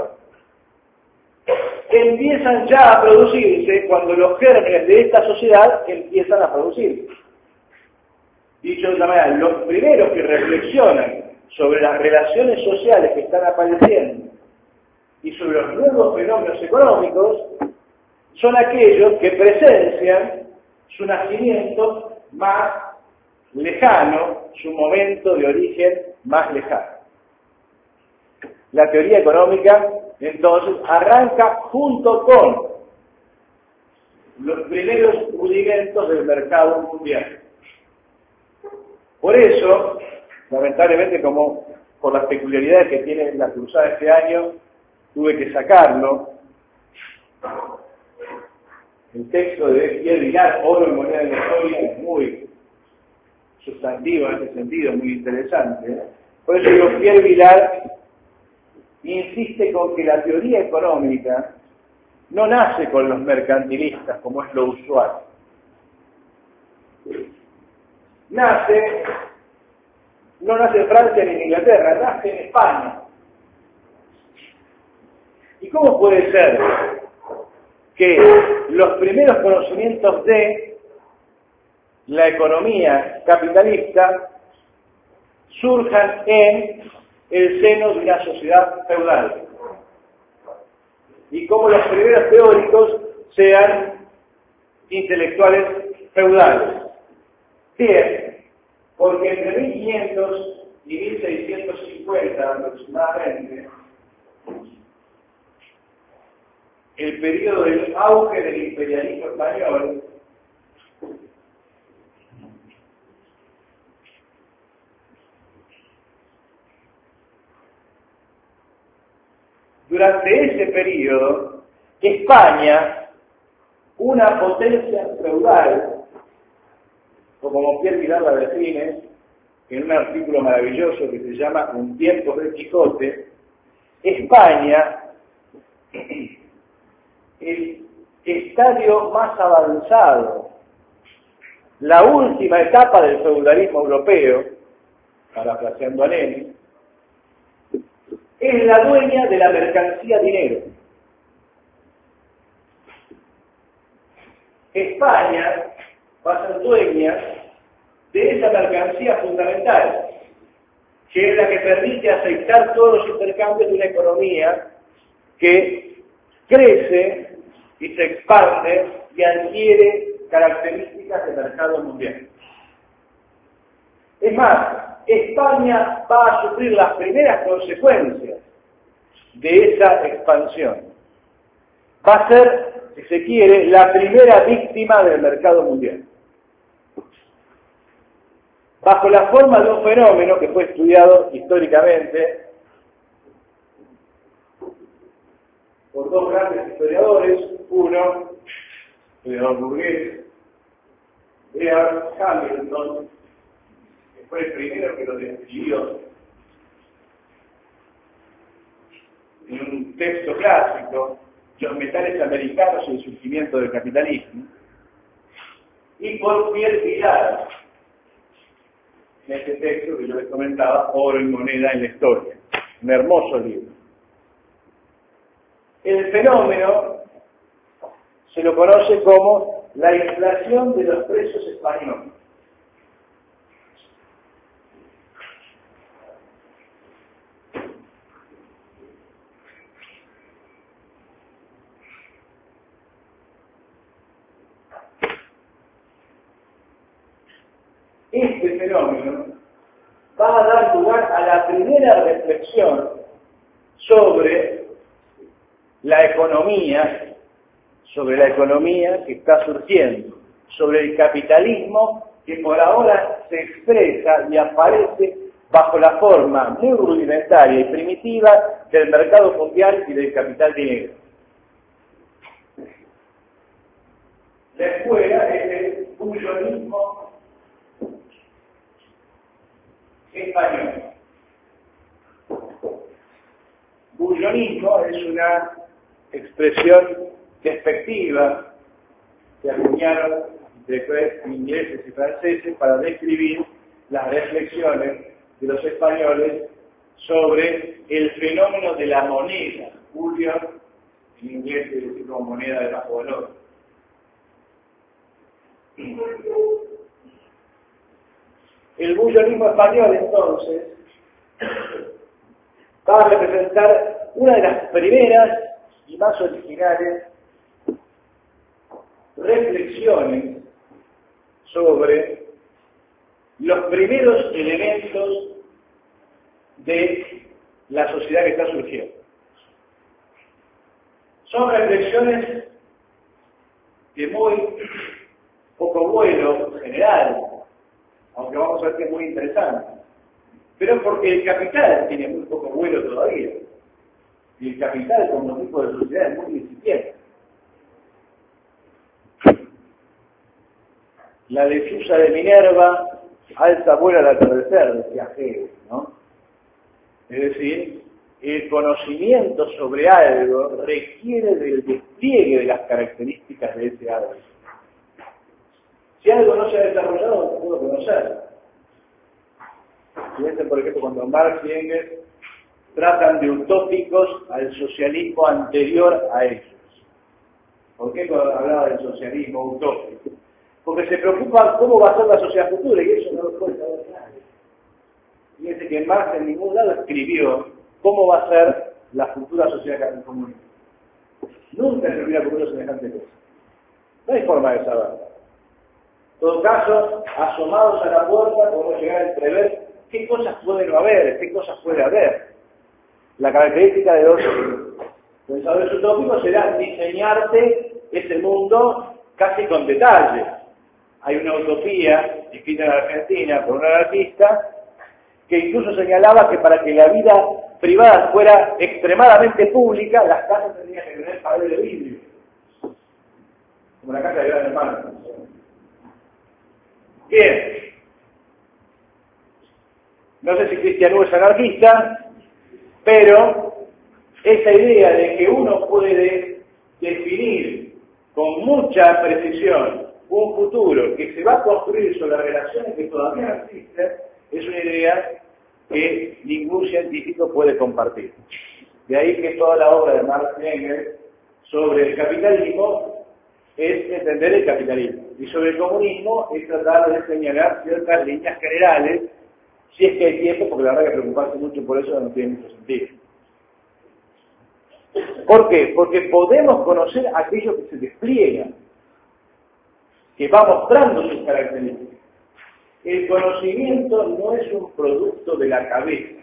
empiezan ya a producirse cuando los gérmenes de esta sociedad empiezan a producirse. Dicho de otra manera, los primeros que reflexionan sobre las relaciones sociales que están apareciendo y sobre los nuevos fenómenos económicos son aquellos que presencian su nacimiento más lejano, su momento de origen más lejano. La teoría económica, entonces, arranca junto con los primeros rudimentos del mercado mundial. Por eso, lamentablemente, como por las peculiaridades que tiene la cruzada este año, tuve que sacarlo. El texto de Pierre Vilar, Oro y moneda de la historia, es muy sustantivo en ese sentido, muy interesante. Por eso digo, Pierre Vilar insiste con que la teoría económica no nace con los mercantilistas, como es lo usual. Nace, no nace en Francia ni en Inglaterra, nace en España. ¿Y cómo puede ser que los primeros conocimientos de la economía capitalista surjan en el seno de una sociedad feudal? Y cómo los primeros teóricos sean intelectuales feudales. Bien, porque entre mil quinientos y mil seiscientos cincuenta aproximadamente, el periodo del auge del imperialismo español, durante ese periodo, España, una potencia feudal, o como Pierre Vilar la define en un artículo maravilloso que se llama Un tiempo del Quijote, España, el estadio más avanzado, la última etapa del feudalismo europeo, parafraseando a Lenin, es la dueña de la mercancía dinero. España va a ser dueña de esa mercancía fundamental, que es la que permite aceptar todos los intercambios de una economía que crece y se expande y adquiere características de mercado mundial. Es más, España va a sufrir las primeras consecuencias de esa expansión. Va a ser, si se quiere, la primera víctima del mercado mundial. Bajo la forma de un fenómeno que fue estudiado históricamente por dos grandes historiadores, uno, historiador burgués, Edward Hamilton, que fue el primero que lo describió en un texto clásico, Los metales americanos y el surgimiento del capitalismo, y por Pierre Vilar, en este texto que yo les comentaba, Oro y moneda en la historia, un hermoso libro. El fenómeno se lo conoce como la inflación de los precios españoles. Este fenómeno va a dar lugar a la primera reflexión sobre la economía, sobre la economía que está surgiendo, sobre el capitalismo que por ahora se expresa y aparece bajo la forma muy rudimentaria y primitiva del mercado mundial y del capital dinero. La escuela es el bullonismo español. Bullonismo es una expresión despectiva que acuñaron después ingleses y franceses para describir las reflexiones de los españoles sobre el fenómeno de la moneda. Bullion, en inglés se dice como moneda de bajo valor. El bullonismo español, entonces, va a representar una de las primeras y más originales reflexiones sobre los primeros elementos de la sociedad que está surgiendo. Son reflexiones de muy poco vuelo general, aunque vamos a ver que es muy interesante, pero porque el capital tiene muy poco vuelo todavía, y el capital como tipo de sociedad es muy incipiente. La lechuza de Minerva alza vuelo al atardecer, decía Hegel, ¿no? Es decir, el conocimiento sobre algo requiere del despliegue de las características de ese algo. Si algo no se ha desarrollado, no se puede conocer. Fíjense, por ejemplo, cuando Marx y Engels tratan de utópicos al socialismo anterior a ellos. ¿Por qué hablaba del socialismo utópico? Porque se preocupan cómo va a ser la sociedad futura, y eso no lo puede saber nadie. Fíjense que Marx en ningún lado escribió cómo va a ser la futura sociedad comunista. Nunca se hubiera ocurrido semejante cosa. No hay forma de saberlo. En todo caso, asomados a la puerta, podemos llegar a entrever qué cosas puede no haber, qué cosas puede haber. La característica de los pensadores utópicos será diseñarte ese mundo casi con detalle. Hay una utopía escrita en Argentina por un anarquista que incluso señalaba que para que la vida privada fuera extremadamente pública, las casas tendrían que tener paredes de vidrio, como la casa de Gran Hermano. Bien, no sé si Cristian Hugo es anarquista, pero esa idea de que uno puede definir con mucha precisión un futuro que se va a construir sobre relaciones que todavía no existen, es una idea que ningún científico puede compartir. De ahí que toda la obra de Marx y Engels sobre el capitalismo es entender el capitalismo, y sobre el comunismo es tratar de señalar ciertas líneas generales, si es que hay tiempo, porque la verdad que preocuparse mucho por eso no tiene mucho sentido. ¿Por qué? Porque podemos conocer aquello que se despliega, que va mostrando sus características. El conocimiento no es un producto de la cabeza,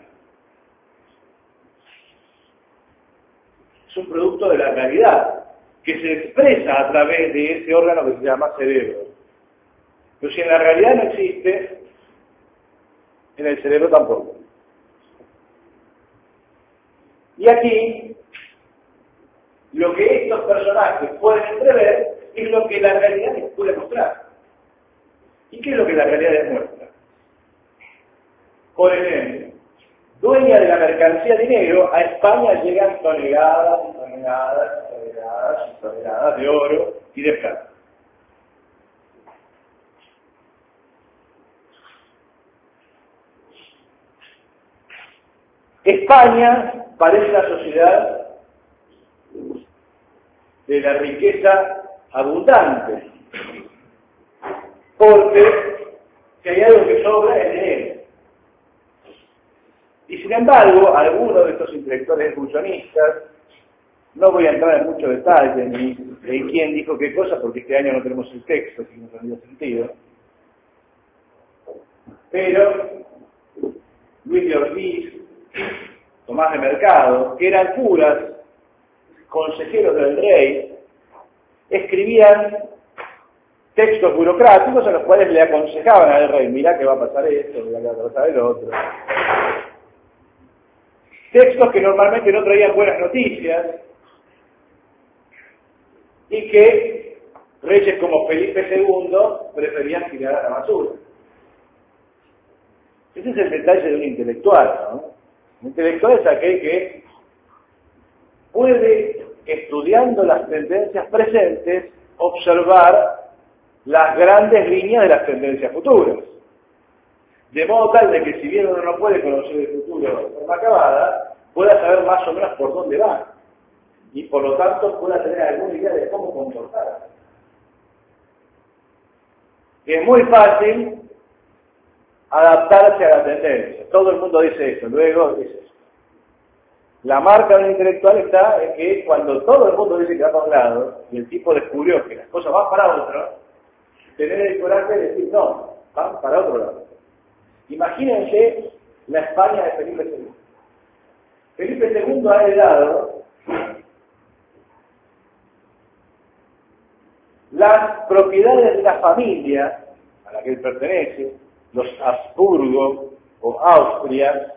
es un producto de la realidad, que se expresa a través de ese órgano que se llama cerebro. Pero si en la realidad no existe, en el cerebro tampoco. Y aquí, lo que estos personajes pueden entrever es lo que la realidad les puede mostrar. ¿Y qué es lo que la realidad les muestra? Por ejemplo, dueña de la mercancía dinero, a España llegan toneladas y toneladas y toneladas y toneladas de oro y de plata. España parece una sociedad de la riqueza abundante. Porque si hay algo que sobra es dinero. Y sin embargo, algunos de estos intelectuales evolucionistas, no voy a entrar en mucho detalle ni en quién dijo qué cosa, porque este año no tenemos el texto, así que no tendría sentido. Pero Luis de Ortiz, Tomás de Mercado, que eran curas, consejeros del rey, escribían textos burocráticos a los cuales le aconsejaban al rey, mirá que va a pasar esto, mirá que va a pasar el otro. Textos que normalmente no traían buenas noticias y que reyes como Felipe segundo preferían tirar a la basura. Ese es el detalle de un intelectual, ¿no? Un intelectual es aquel que puede, estudiando las tendencias presentes, observar las grandes líneas de las tendencias futuras. De modo tal de que si bien uno no puede conocer el futuro de forma acabada, pueda saber más o menos por dónde va. Y por lo tanto pueda tener alguna idea de cómo comportarse. Es muy fácil adaptarse a la tendencia. Todo el mundo dice eso, luego dice eso. La marca de un intelectual está en que cuando todo el mundo dice que va para un lado, y el tipo descubrió que las cosas van para otro, tener el coraje de decir, no, van para otro lado. Imagínense la España de Felipe segundo. Felipe segundo ha heredado las propiedades de la familia a la que él pertenece, los Habsburgo o Austria,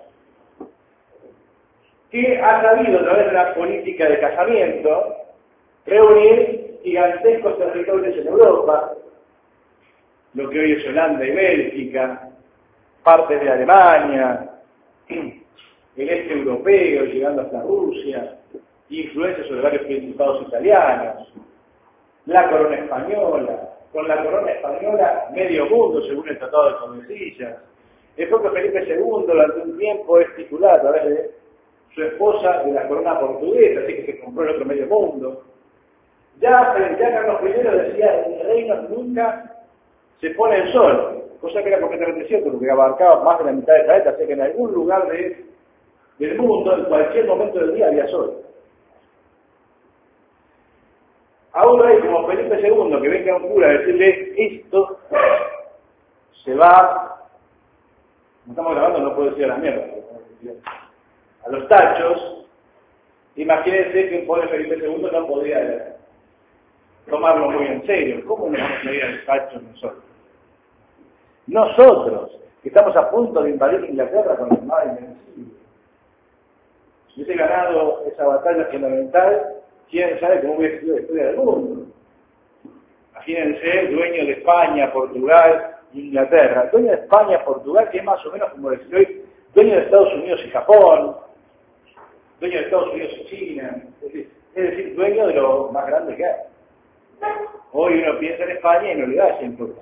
que ha sabido a través de la política de casamiento reunir gigantescos territorios en Europa, lo que hoy es Holanda y Bélgica, partes de Alemania, el este europeo llegando hasta Rusia, influencias sobre varios principados italianos, la corona española, con la corona española medio mundo según el Tratado de Tordesillas. El propio Felipe segundo durante un tiempo es titular a través de su esposa de la corona portuguesa, así que se compró el otro medio mundo. Ya, ya Carlos primero decía, en el reino nunca se pone el sol, cosa que era completamente cierto, porque abarcaba más de la mitad del planeta, así que en algún lugar de, del mundo, en cualquier momento del día había sol. A un rey como Felipe segundo, que venga un cura a decirle, esto se va, no estamos grabando, no puedo decir a la mierda, a los tachos, imagínense que un pobre Felipe segundo no podía tomarlo muy en serio. ¿Cómo nos vamos a ir al tacho nosotros? Nosotros, que estamos a punto de invadir Inglaterra con la Armada Invencible. Si hubiese ganado esa batalla fundamental, ¿quién sabe cómo hubiese sido la historia del mundo? Imagínense, el dueño de España, Portugal, Inglaterra. Dueño de España, Portugal, que es más o menos como decir hoy, dueño de Estados Unidos y Japón, dueño de Estados Unidos y China, es decir, es decir, dueño de lo más grande que hay. Hoy uno piensa en España y no le da esa importancia.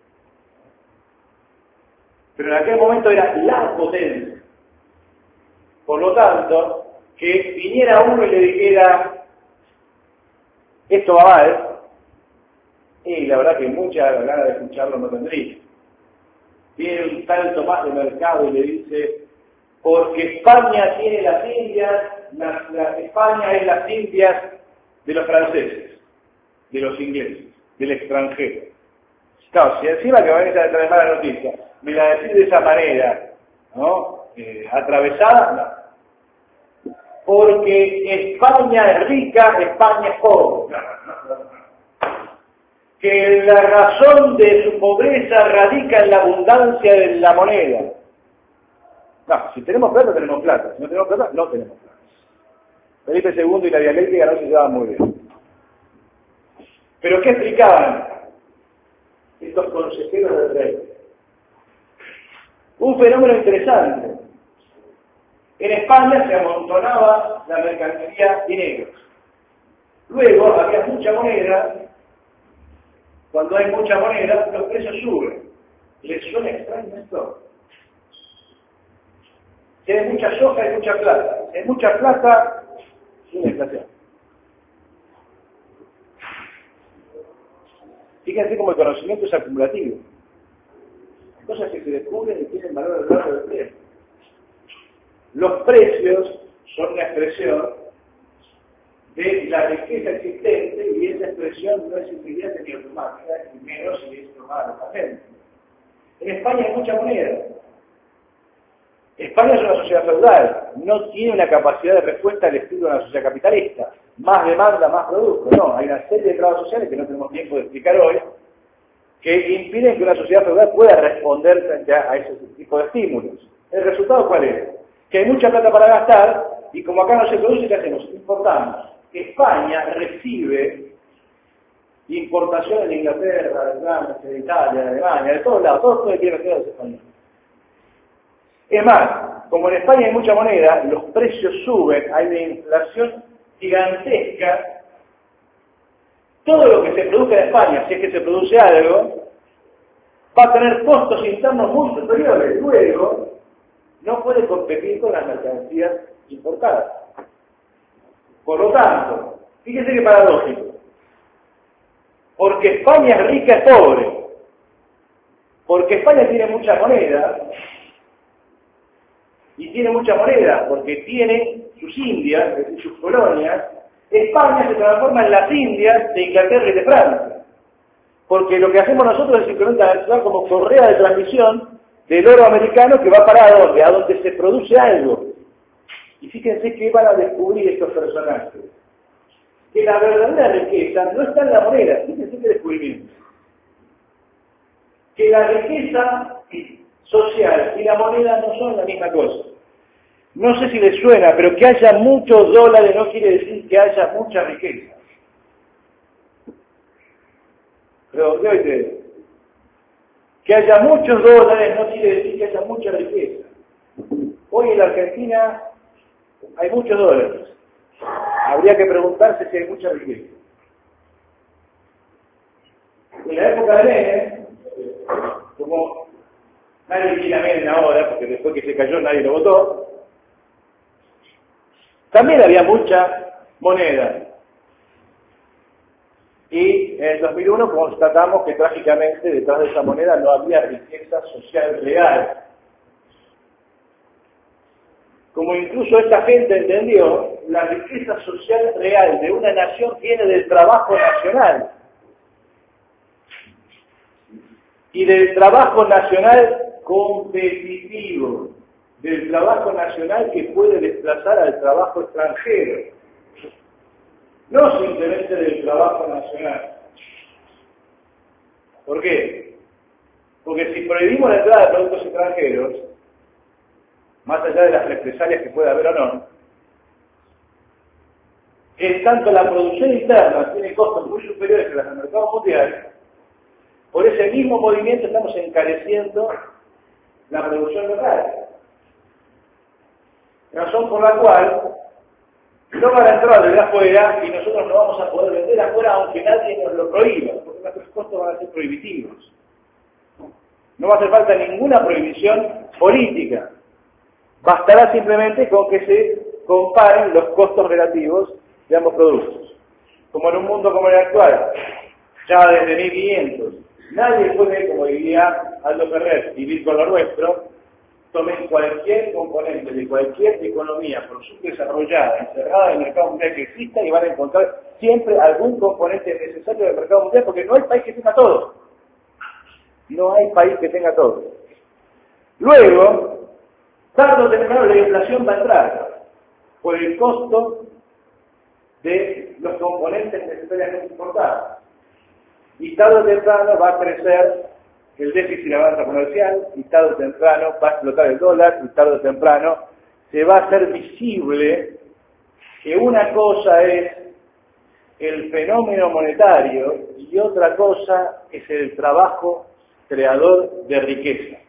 Pero en aquel momento era la potencia. Por lo tanto, que viniera uno y le dijera, esto va mal, y la verdad que mucha ganas de escucharlo no tendría. Viene un tal Tomás de Mercado y le dice, porque España tiene las Indias, la, la, España es las Indias de los franceses, de los ingleses, del extranjero. Claro, si encima que van a traer mala noticia, me la decís de esa manera, ¿no? Eh, atravesada, no. Porque España es rica, España es pobre. No, no, no, no. Que la razón de su pobreza radica en la abundancia de la moneda. No, si tenemos plata, tenemos plata. Si no tenemos plata, no tenemos plata. Felipe segundo y la dialéctica no se llevaban muy bien. ¿Pero qué explicaban estos consejeros del rey? Un fenómeno interesante. En España se amontonaba la mercancía y negros. Luego había mucha moneda. Cuando hay mucha moneda, los precios suben. ¿Les suena extraño esto? Si hay mucha soja, hay mucha plata. Si hay mucha plata, sube la inflación. Fíjense cómo el conocimiento es acumulativo. Hay cosas que se descubren y tienen valor a lo largo del tiempo. Los precios son una expresión de la riqueza existente y esa expresión no es inmediata ni automática, y menos si es tomada localmente. En España hay mucha moneda. España es una sociedad feudal, no tiene una capacidad de respuesta al estilo de una sociedad capitalista. Más demanda, más producto. No, hay una serie de trabas sociales que no tenemos tiempo de explicar hoy, que impiden que una sociedad feudal pueda responder frente a, a ese tipo de estímulos. ¿El resultado cuál es? Que hay mucha plata para gastar, y como acá no se produce, ¿qué hacemos? Importamos. España recibe importaciones de Inglaterra, de Francia, de Italia, de Alemania, de todos lados, todos los que quieren españoles. Es más, como en España hay mucha moneda, los precios suben, hay una inflación gigantesca. Todo lo que se produce en España, si es que se produce algo, va a tener costos internos muy superiores. Luego, no puede competir con las mercancías importadas. Por lo tanto, fíjense qué paradójico. Porque España es rica, es pobre. Porque España tiene mucha moneda. Y tiene mucha moneda porque tiene sus indias, es decir, sus colonias. España se transforma en las indias de Inglaterra y de Francia. Porque lo que hacemos nosotros es simplemente actuar como correa de transmisión del oro americano que va para a dónde, a donde se produce algo. Y fíjense que van a descubrir estos personajes. Que la verdadera riqueza no está en la moneda, fíjense qué descubrimiento. Que la riqueza social y la moneda no son la misma cosa. No sé si les suena, pero que haya muchos dólares no quiere decir que haya mucha riqueza. Redondeo y te digo. Que haya muchos dólares no quiere decir que haya mucha riqueza. Hoy en la Argentina hay muchos dólares. Habría que preguntarse si hay mucha riqueza. En la época de Menem, como nadie quiere a Menem ahora, porque después que se cayó nadie lo votó, también había mucha moneda. Y en el dos mil uno constatamos que trágicamente detrás de esa moneda no había riqueza social real. Como incluso esta gente entendió, la riqueza social real de una nación viene del trabajo nacional. Y del trabajo nacional competitivo. Del trabajo nacional que puede desplazar al trabajo extranjero. No simplemente del trabajo nacional. ¿Por qué? Porque si prohibimos la entrada de productos extranjeros, más allá de las represalias que pueda haber o no, en tanto la producción interna tiene costos muy superiores que las del mercado mundial, por ese mismo movimiento estamos encareciendo la producción local. Razón por la cual no van a entrar desde afuera y nosotros no vamos a poder vender afuera aunque nadie nos lo prohíba, porque nuestros costos van a ser prohibitivos. No va a hacer falta ninguna prohibición política. Bastará simplemente con que se comparen los costos relativos de ambos productos. Como en un mundo como el actual, ya desde mil quinientos, nadie puede, como diría Aldo Ferrer, vivir con lo nuestro. Tomen cualquier componente de cualquier economía por subdesarrollada, encerrada en el mercado mundial que exista y van a encontrar siempre algún componente necesario del mercado mundial porque no hay país que tenga todo. No hay país que tenga todo. Luego, tarde o temprano la inflación va a entrar por el costo de los componentes necesariamente importados. Y tarde o temprano va a crecer el déficit y la balanza comercial, y tarde o temprano va a explotar el dólar, y tarde o temprano se va a hacer visible que una cosa es el fenómeno monetario y otra cosa es el trabajo creador de riqueza.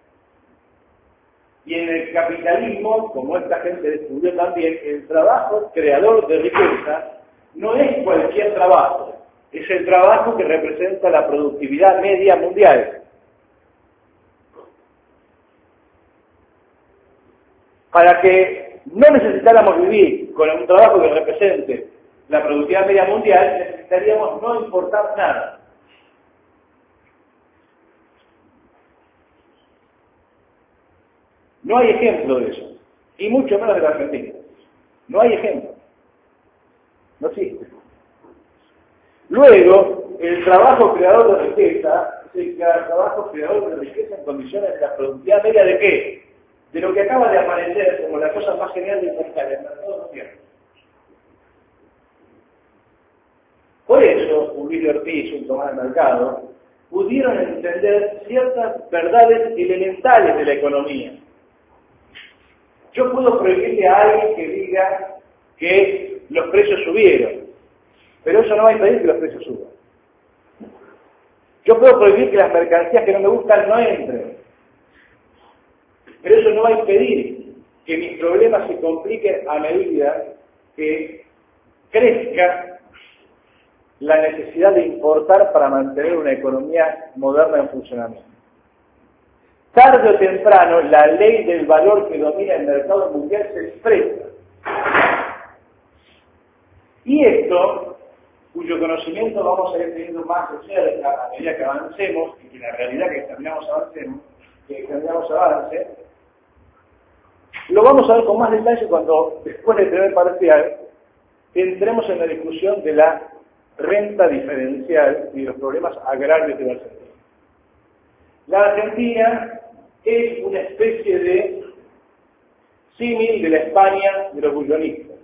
Y en el capitalismo, como esta gente descubrió también, el trabajo creador de riqueza no es cualquier trabajo, es el trabajo que representa la productividad media mundial. Para que no necesitáramos vivir con un trabajo que represente la productividad media mundial, necesitaríamos no importar nada. No hay ejemplo de eso, y mucho menos de la Argentina. No hay ejemplo. No existe. Luego, el trabajo creador de riqueza es el trabajo creador de riqueza en condiciones de la productividad media de qué? De lo que acaba de aparecer como la cosa más genial del mercado, el mercado mundial. Por eso, un Luis Ortiz, un Tomás del Mercado, pudieron entender ciertas verdades elementales de la economía. Yo puedo prohibirle a alguien que diga que los precios subieron, pero eso no va a impedir que los precios suban. Yo puedo prohibir que las mercancías que no me gustan no entren, pero eso no va a impedir que mis problemas se compliquen a medida que crezca la necesidad de importar para mantener una economía moderna en funcionamiento. Tarde o temprano, la ley del valor que domina el mercado mundial se expresa. Y esto, cuyo conocimiento vamos a ir teniendo más de cerca a medida que avancemos, y que la realidad que examinamos avancemos, que examinamos avance, lo vamos a ver con más detalle cuando, después del primer parcial, entremos en la discusión de la renta diferencial y los problemas agrarios de la Argentina. La Argentina es una especie de símil de la España de los bullonistas.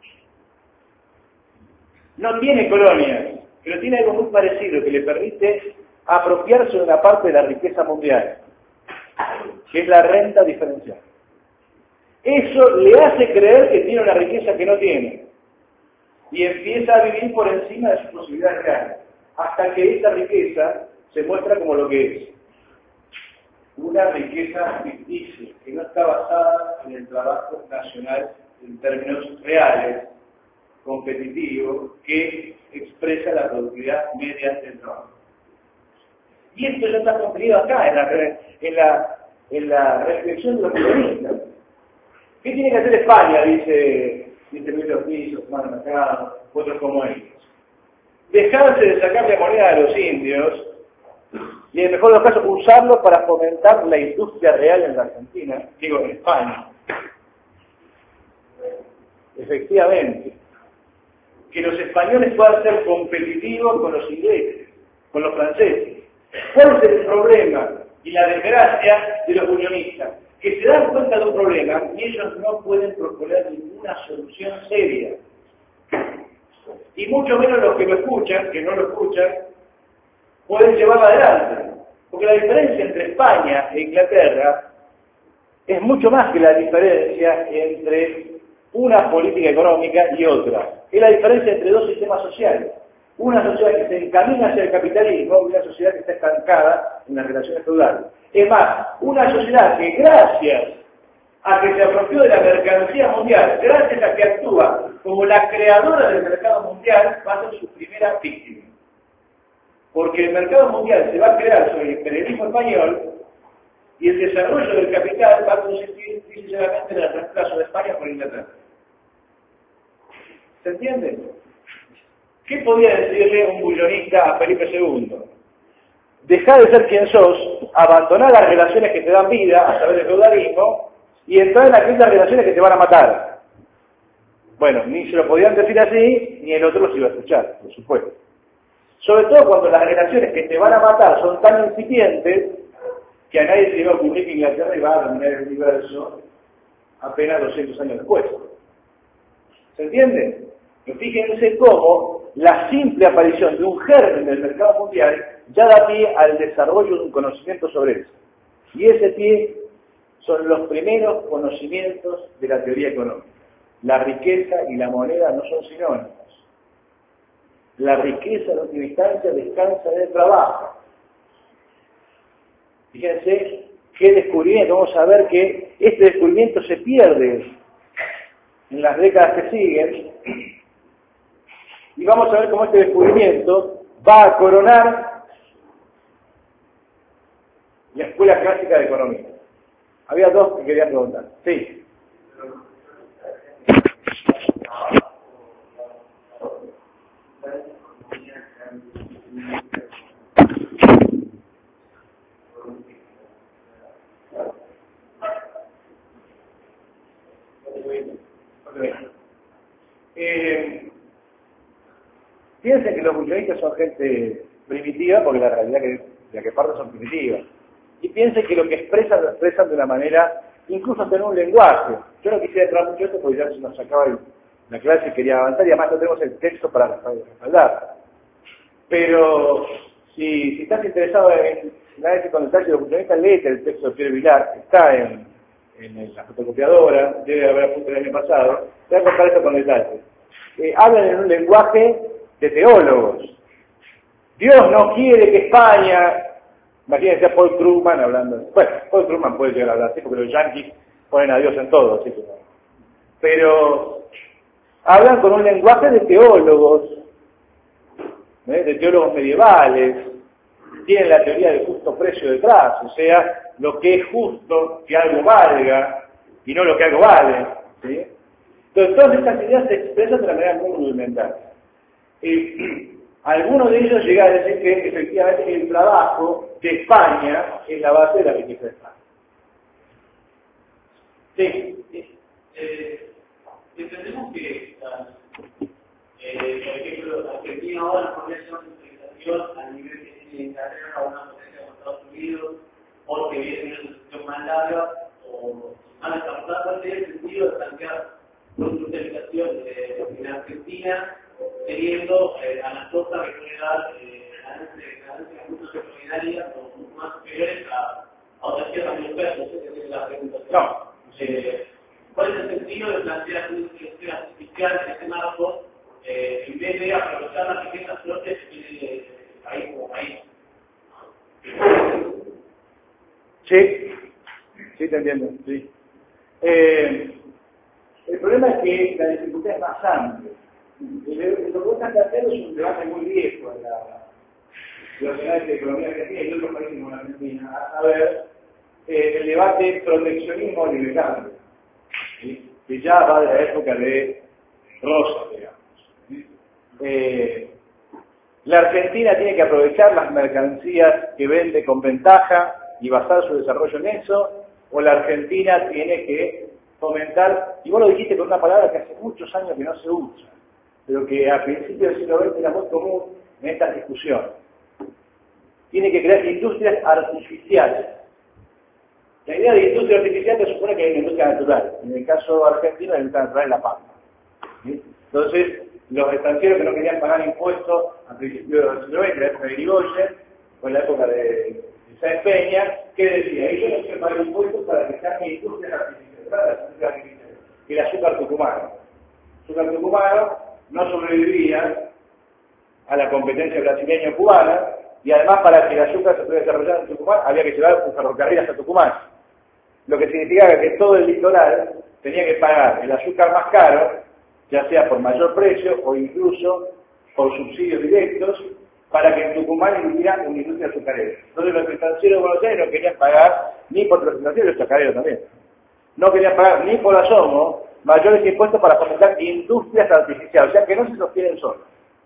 No tiene colonias, pero tiene algo muy parecido que le permite apropiarse de una parte de la riqueza mundial, que es la renta diferencial. Eso le hace creer que tiene una riqueza que no tiene. Y empieza a vivir por encima de sus posibilidades reales, hasta que esa riqueza se muestra como lo que es. Una riqueza ficticia, que no está basada en el trabajo nacional en términos reales, competitivo, que expresa la productividad media del trabajo. Y esto ya está contenido acá, en la, en la, en la reflexión de los economistas. ¿Qué tiene que hacer España? Dice... dice Luis Ortiz, Tomás del Mercado, otros como ellos. Dejarse de sacarle moneda a los indios y, en el mejor de los casos, usarlo para fomentar la industria real en la Argentina, digo, en España. Efectivamente, que los españoles puedan ser competitivos con los ingleses, con los franceses. ¿Cuál es el problema y la desgracia de los unionistas? Que se dan cuenta de un problema y ellos no pueden proponer ninguna solución seria. Y mucho menos los que lo escuchan, que no lo escuchan, pueden llevarlo adelante. Porque la diferencia entre España e Inglaterra es mucho más que la diferencia entre una política económica y otra. Es la diferencia entre dos sistemas sociales. Una sociedad que se encamina hacia el capitalismo y una sociedad que está estancada en las relaciones feudales. Es más, una sociedad que gracias a que se apropió de la mercancía mundial, gracias a que actúa como la creadora del mercado mundial, va a ser su primera víctima. Porque el mercado mundial se va a crear sobre el imperialismo español y el desarrollo del capital va a consistir sinceramente en el reemplazo de España por Inglaterra. ¿Se entiende? ¿Qué podía decirle un bullonista a Felipe segundo? Dejar de ser quien sos, abandonar las relaciones que te dan vida a través del feudalismo y entrar en aquellas relaciones que te van a matar. Bueno, ni se lo podían decir así, ni el otro los iba a escuchar, por supuesto. Sobre todo cuando las relaciones que te van a matar son tan incipientes que a nadie se le va a ocurrir que Inglaterra iba a dominar el universo apenas doscientos años después. ¿Se entiende? Pero fíjense cómo la simple aparición de un germen del mercado mundial ya da pie al desarrollo de un conocimiento sobre eso. Y ese pie son los primeros conocimientos de la teoría económica. La riqueza y la moneda no son sinónimos. La riqueza en última instancia descansa del trabajo. Fíjense qué descubrimiento. Vamos a ver que este descubrimiento se pierde en las décadas que siguen. Y vamos a ver cómo este descubrimiento va a coronar la escuela clásica de economía. Había dos que querían preguntar. Sí. piensen que los buchonistas son gente primitiva, porque la realidad que, de la que parten son primitivas. Y piensen que lo que expresan, lo expresan de una manera, incluso tener un lenguaje. Yo no quisiera entrar mucho esto porque ya se nos acaba la clase y quería avanzar, y además no tenemos el texto para respaldar. Pero si, si estás interesado en análisis con detalle de los buchonistas, léete el texto de Pierre Vilar, está en, en la fotocopiadora, debe haber apuntado el año pasado, te voy a contar esto con detalle. Eh, hablan en un lenguaje de teólogos. Dios no quiere que España, imagínense a Paul Krugman hablando, bueno, Paul Krugman puede llegar a hablar así, porque los yanquis ponen a Dios en todo, así que no. Pero hablan con un lenguaje de teólogos, ¿eh? de teólogos medievales, tienen la teoría del justo precio detrás, o sea, lo que es justo que algo valga y no lo que algo vale, ¿sí? Entonces todas estas ideas se expresan de una manera muy rudimentaria. Eh, algunos de ellos llegan a decir que efectivamente el trabajo de España es la base de la riqueza de España. Sí.
sí. Eh, entendemos que, eh, por ejemplo, Argentina ahora con esa integración a nivel que tiene Inglaterra o una potencia como Estados Unidos, porque viene una situación más larga o más desarrollada, tiene el sentido de plantear una industrialización en Argentina, teniendo eh, a las costas regionales eh, ganancias mucho extraordinarias o mucho más superiores a, a otras tierras europeas. No sé si es la pregunta.
No.
Eh, ¿Cuál es el sentido de plantear una industrialización artificial en este marco eh, en vez de aprovechar las riquezas flotes que tiene el país como país?
Sí, sí te entiendo, sí. Eh, el problema es que la dificultad es más amplia. Lo que están planteando es un debate muy viejo en la, los canales de economía argentina y otros países como la Argentina. A ver, eh, el debate proteccionismo liberal, ¿sí? Que ya va de la época de Rosa, digamos. ¿Sí? Eh, la Argentina tiene que aprovechar las mercancías que vende con ventaja y basar su desarrollo en eso, o la Argentina tiene que fomentar, y vos lo dijiste con una palabra que hace muchos años que no se usa, pero que a principios del siglo veinte era muy común en estas discusiones. Tiene que crear industrias artificiales. La idea de industria artificial te supone que hay una industria natural. En el caso argentino, la industria natural es la pampa. ¿Sí? Entonces, los extranjeros que no querían pagar impuestos a principios del siglo veinte, la época de Irigoyen, o en la época de, de Sáenz Peña, que decía, ellos no quieren pagar impuestos para que sean industrias artificiales, que el azúcar tucumano. El azúcar tucumano no sobrevivía a la competencia brasileña o cubana, y además para que el azúcar se pudiera desarrollar en Tucumán había que llevar un ferrocarril hasta Tucumán, lo que significaba que todo el litoral tenía que pagar el azúcar más caro, ya sea por mayor precio o incluso por subsidios directos, para que en Tucumán hubiera una industria azucarera. Entonces los estancieros de Buenos Aires no querían pagar ni por los estancieros y los chacareros también. No querían pagar ni por asomo mayores impuestos para fomentar industrias artificiales, o sea que no se sostienen solos.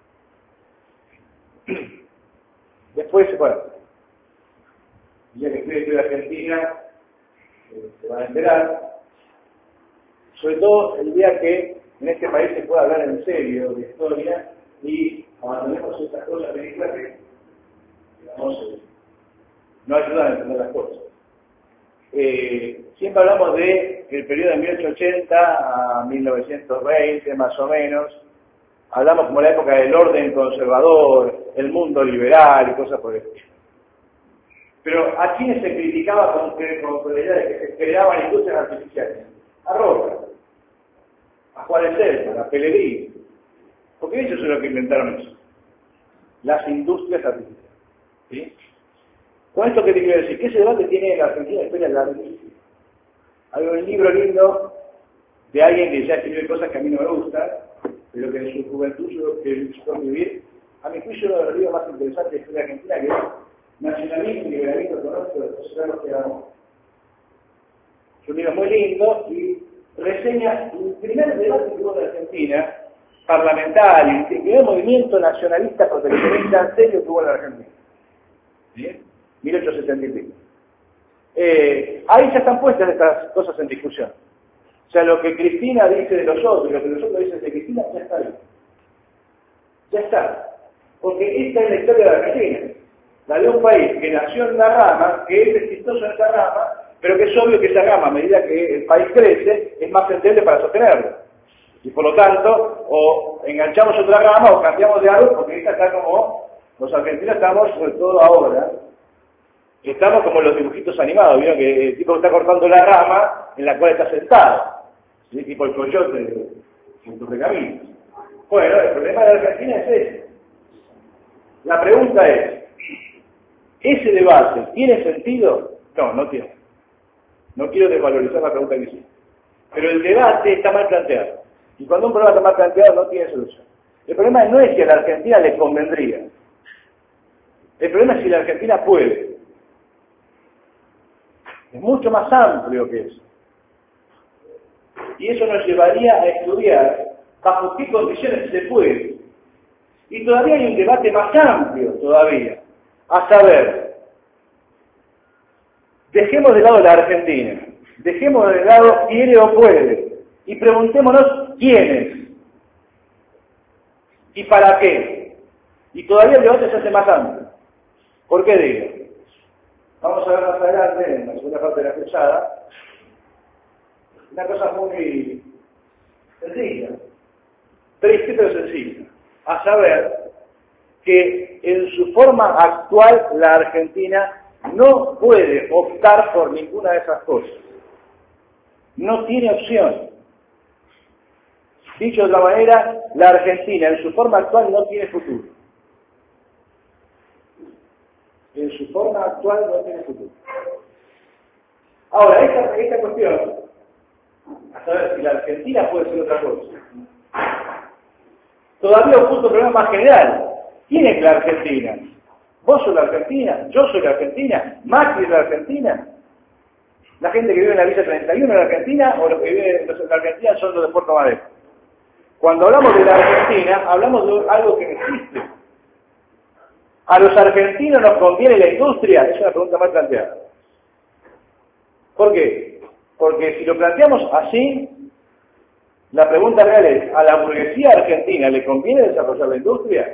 Después, bueno, el día que estoy de Argentina, eh, se van a enterar, sobre todo el día que en este país se pueda hablar en serio de historia y abandonemos estas cosas películas que, digamos, eh, no ayudan a entender las cosas. Eh, siempre hablamos de el periodo de mil ochocientos ochenta a mil novecientos veinte, más o menos. Hablamos como la época del orden conservador, el mundo liberal y cosas por el estilo. Pero ¿a quiénes se criticaba con, con la idea de que se creaban industrias artificiales? A Roca, a Juárez Celman, a Pellegrini. Porque ellos son los que inventaron eso. Las industrias artificiales. ¿Sí? Con esto, ¿qué te quiero decir? Que ese debate tiene en la Argentina historia larguísima. Hay un libro lindo de alguien que ya escribe cosas que a mí no me gustan, pero que en su juventud yo que buscó vivir, a mi juicio uno de los libros más interesantes de la historia argentina, que es Nacionalismo y Liberalismo Económico de José Carlos Queramón. Es un libro muy lindo y reseña el primer debate que hubo en Argentina, parlamentario, el primer movimiento nacionalista proteccionista serio que hubo en la Argentina. ¿Bien? mil ochocientos setenta y pico. Eh, ahí ya están puestas estas cosas en discusión. O sea, lo que Cristina dice de los otros y lo que los otros dicen de Cristina ya está ahí. Ya está. Porque esta es la historia de la Argentina. La de un país que nació en una rama, que es exitoso en esa rama, pero que es obvio que esa rama, a medida que el país crece, es más endeble para sostenerlo. Y por lo tanto, o enganchamos otra rama o cambiamos de árbol, porque esta está como, los argentinos estamos, sobre todo ahora, estamos como los dibujitos animados, ¿vieron? Que el tipo está cortando la rama en la cual está sentado, ¿sí? Tipo el coyote en tu recamino. Bueno, el problema de la Argentina es ese. La pregunta es, ¿ese debate tiene sentido? No, no tiene. No quiero desvalorizar la pregunta que hice. Pero el debate está mal planteado. Y cuando un problema está mal planteado no tiene solución. El problema no es que a la Argentina le convendría. El problema es si la Argentina puede. Es mucho más amplio que eso. Y eso nos llevaría a estudiar bajo qué condiciones se puede. Y todavía hay un debate más amplio todavía. A saber, dejemos de lado la Argentina. Dejemos de lado quiere o puede. Y preguntémonos quiénes. ¿Y para qué? Y todavía el debate se hace más amplio. ¿Por qué digo? Vamos a ver más adelante, en la segunda parte de la cruzada, una cosa muy sencilla, triste pero sencilla, a saber que en su forma actual la Argentina no puede optar por ninguna de esas cosas. No tiene opción. Dicho de otra manera, la Argentina en su forma actual no tiene futuro. En su forma actual no tiene futuro. Ahora, esta, esta cuestión, a saber si la Argentina puede ser otra cosa, todavía oculta un problema más general. ¿Quién es la Argentina? ¿Vos sos la Argentina? ¿Yo soy la Argentina? ¿Macri es la Argentina? ¿La gente que vive en la Villa treinta y uno es la Argentina? ¿O los que viven en la Argentina son los de Puerto Madero? Cuando hablamos de la Argentina, hablamos de algo que no existe. ¿A los argentinos nos conviene la industria? Es una pregunta mal planteada. ¿Por qué? Porque si lo planteamos así, la pregunta real es, ¿a la burguesía argentina le conviene desarrollar la industria?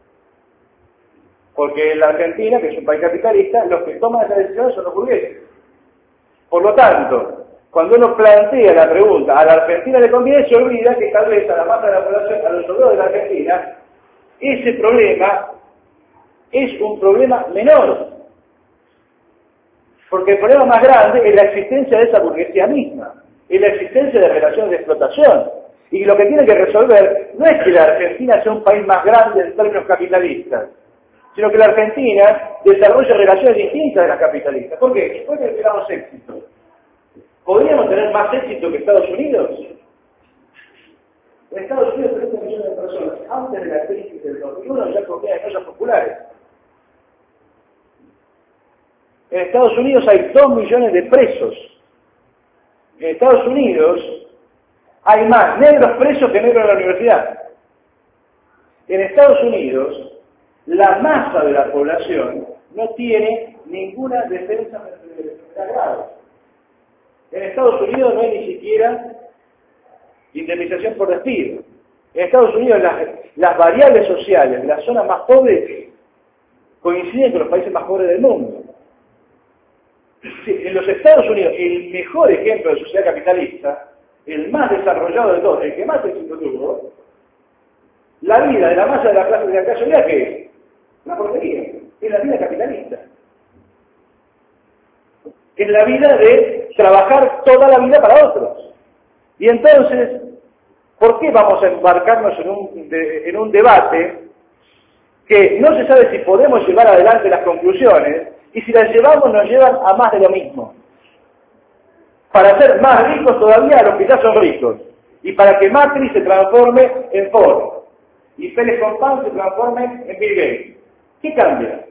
Porque en la Argentina, que es un país capitalista, los que toman esa decisión son los burgueses. Por lo tanto, cuando uno plantea la pregunta, ¿a la Argentina le conviene? Se olvida que tal vez a la masa de la población, a los obreros de la Argentina, ese problema es un problema menor. Porque el problema más grande es la existencia de esa burguesía misma, es la existencia de relaciones de explotación. Y lo que tiene que resolver no es que la Argentina sea un país más grande en términos capitalistas, sino que la Argentina desarrolle relaciones distintas de las capitalistas. ¿Por qué? Después de que tengamos éxito, ¿podríamos tener más éxito que Estados Unidos? En Estados Unidos, treinta millones de personas, antes de la crisis del dos mil uno, ya comían en ollas populares. En Estados Unidos hay dos millones de presos. En Estados Unidos hay más negros presos que negros en la universidad. En Estados Unidos, la masa de la población no tiene ninguna defensa frente a la enfermedad grave. En Estados Unidos no hay ni siquiera indemnización por despido. En Estados Unidos las, las variables sociales de las zonas más pobres coinciden con los países más pobres del mundo. Sí, en los Estados Unidos, el mejor ejemplo de sociedad capitalista, el más desarrollado de todos, el que más éxito tuvo, la vida de la masa de la clase de la clase obrera, ¿qué es? Una porquería. Es la vida capitalista. Es la vida de trabajar toda la vida para otros. Y entonces, ¿por qué vamos a embarcarnos en un, de, en un debate que no se sabe si podemos llevar adelante las conclusiones, y si las llevamos nos llevan a más de lo mismo? Para ser más ricos todavía a los que ya son ricos, y para que Macri se transforme en Ford, y Pérez Compán se transforme en Bill Gates. ¿Qué cambia?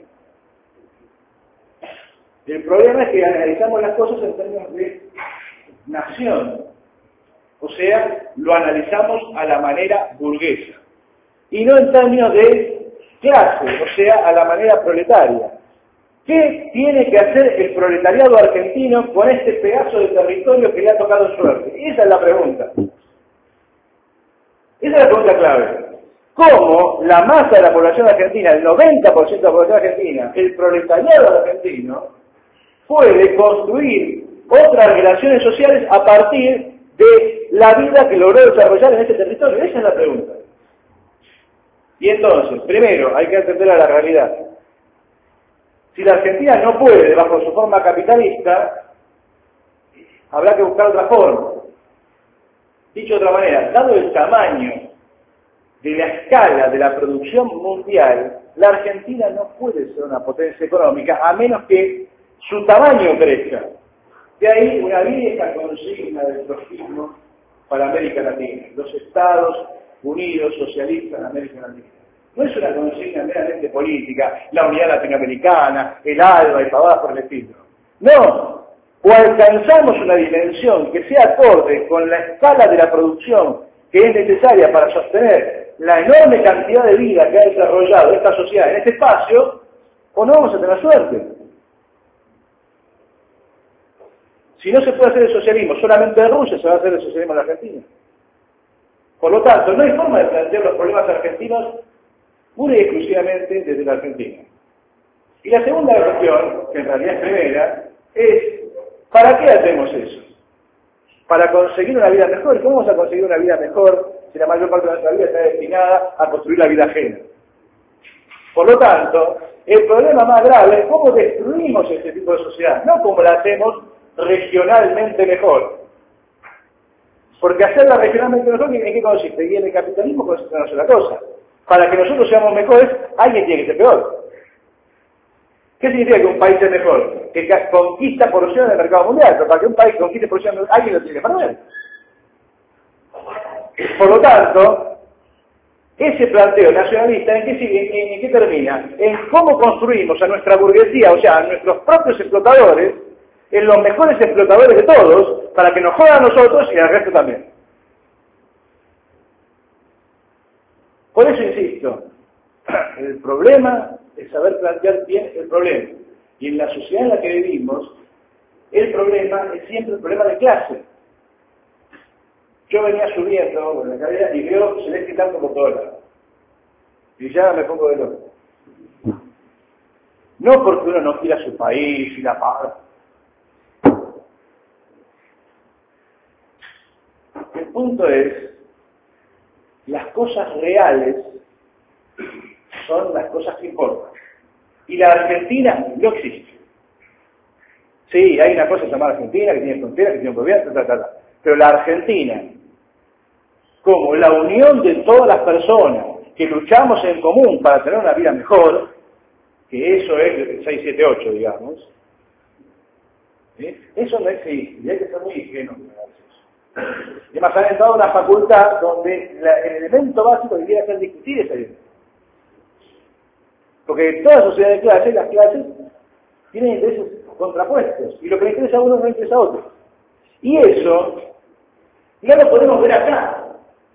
El problema es que analizamos las cosas en términos de nación. O sea, lo analizamos a la manera burguesa. Y no en términos de clase, o sea, a la manera proletaria. ¿Qué tiene que hacer el proletariado argentino con este pedazo de territorio que le ha tocado en suerte? Esa es la pregunta. Esa es la pregunta clave. cómo la masa de la población argentina, el noventa por ciento de la población argentina, el proletariado argentino, puede construir otras relaciones sociales a partir de la vida que logró desarrollar en este territorio. Esa es la pregunta. Y entonces, primero, hay que atender a la realidad. Si la Argentina no puede, bajo su forma capitalista, habrá que buscar otra forma. Dicho de otra manera, dado el tamaño de la escala de la producción mundial, la Argentina no puede ser una potencia económica a menos que su tamaño crezca. De ahí una vieja consigna del trotskismo para América Latina, los Estados Unidos socialistas de América Latina. No es una consigna meramente política, la unidad latinoamericana, el ALBA y pavadas por el estilo. No, o alcanzamos una dimensión que sea acorde con la escala de la producción que es necesaria para sostener la enorme cantidad de vida que ha desarrollado esta sociedad en este espacio, o no vamos a tener suerte. Si no se puede hacer el socialismo solamente en Rusia, se va a hacer el socialismo en la Argentina. Por lo tanto, no hay forma de plantear los problemas argentinos pura y exclusivamente desde la Argentina. Y la segunda cuestión, que en realidad es primera, es ¿para qué hacemos eso? Para conseguir una vida mejor. ¿Cómo vamos a conseguir una vida mejor si la mayor parte de nuestra vida está destinada a construir la vida ajena? Por lo tanto, el problema más grave es cómo destruimos este tipo de sociedad, no cómo la hacemos regionalmente mejor. Porque hacerla regionalmente mejor, ¿en qué consiste? Y en el capitalismo consiste en una sola cosa. Para que nosotros seamos mejores, alguien tiene que ser peor. ¿Qué significa que un país es mejor? Que conquista porciones del mercado mundial, pero para que un país conquiste porciones, alguien lo tiene que perder. Por lo tanto, ese planteo nacionalista, ¿en qué, sigue, en, en qué termina? En cómo construimos a nuestra burguesía, o sea, a nuestros propios explotadores, en los mejores explotadores de todos, para que nos jodan a nosotros y al resto también. Por eso insisto, el problema es saber plantear bien el problema. Y en la sociedad en la que vivimos, el problema es siempre el problema de clase. Yo venía subiendo por la carrera y veo celeste tanto por todos lados. Y ya me pongo de loco. No porque uno no quiera su país y la paz. El punto es, las cosas reales son las cosas que importan. Y la Argentina no existe. Sí, hay una cosa llamada Argentina, que tiene fronteras, que tiene gobierno, ta, ta, ta. Pero la Argentina, como la unión de todas las personas que luchamos en común para tener una vida mejor, que eso es el seis siete ocho, digamos, ¿sí? Eso no existe, y hay que ser muy ingenuo. Y además han entrado a una facultad donde la, el elemento básico que quiere hacer discutir esa idea. Porque en toda sociedad de clases, las clases tienen intereses contrapuestos, y lo que le interesa a uno no le interesa a otro. Y eso no lo podemos ver acá.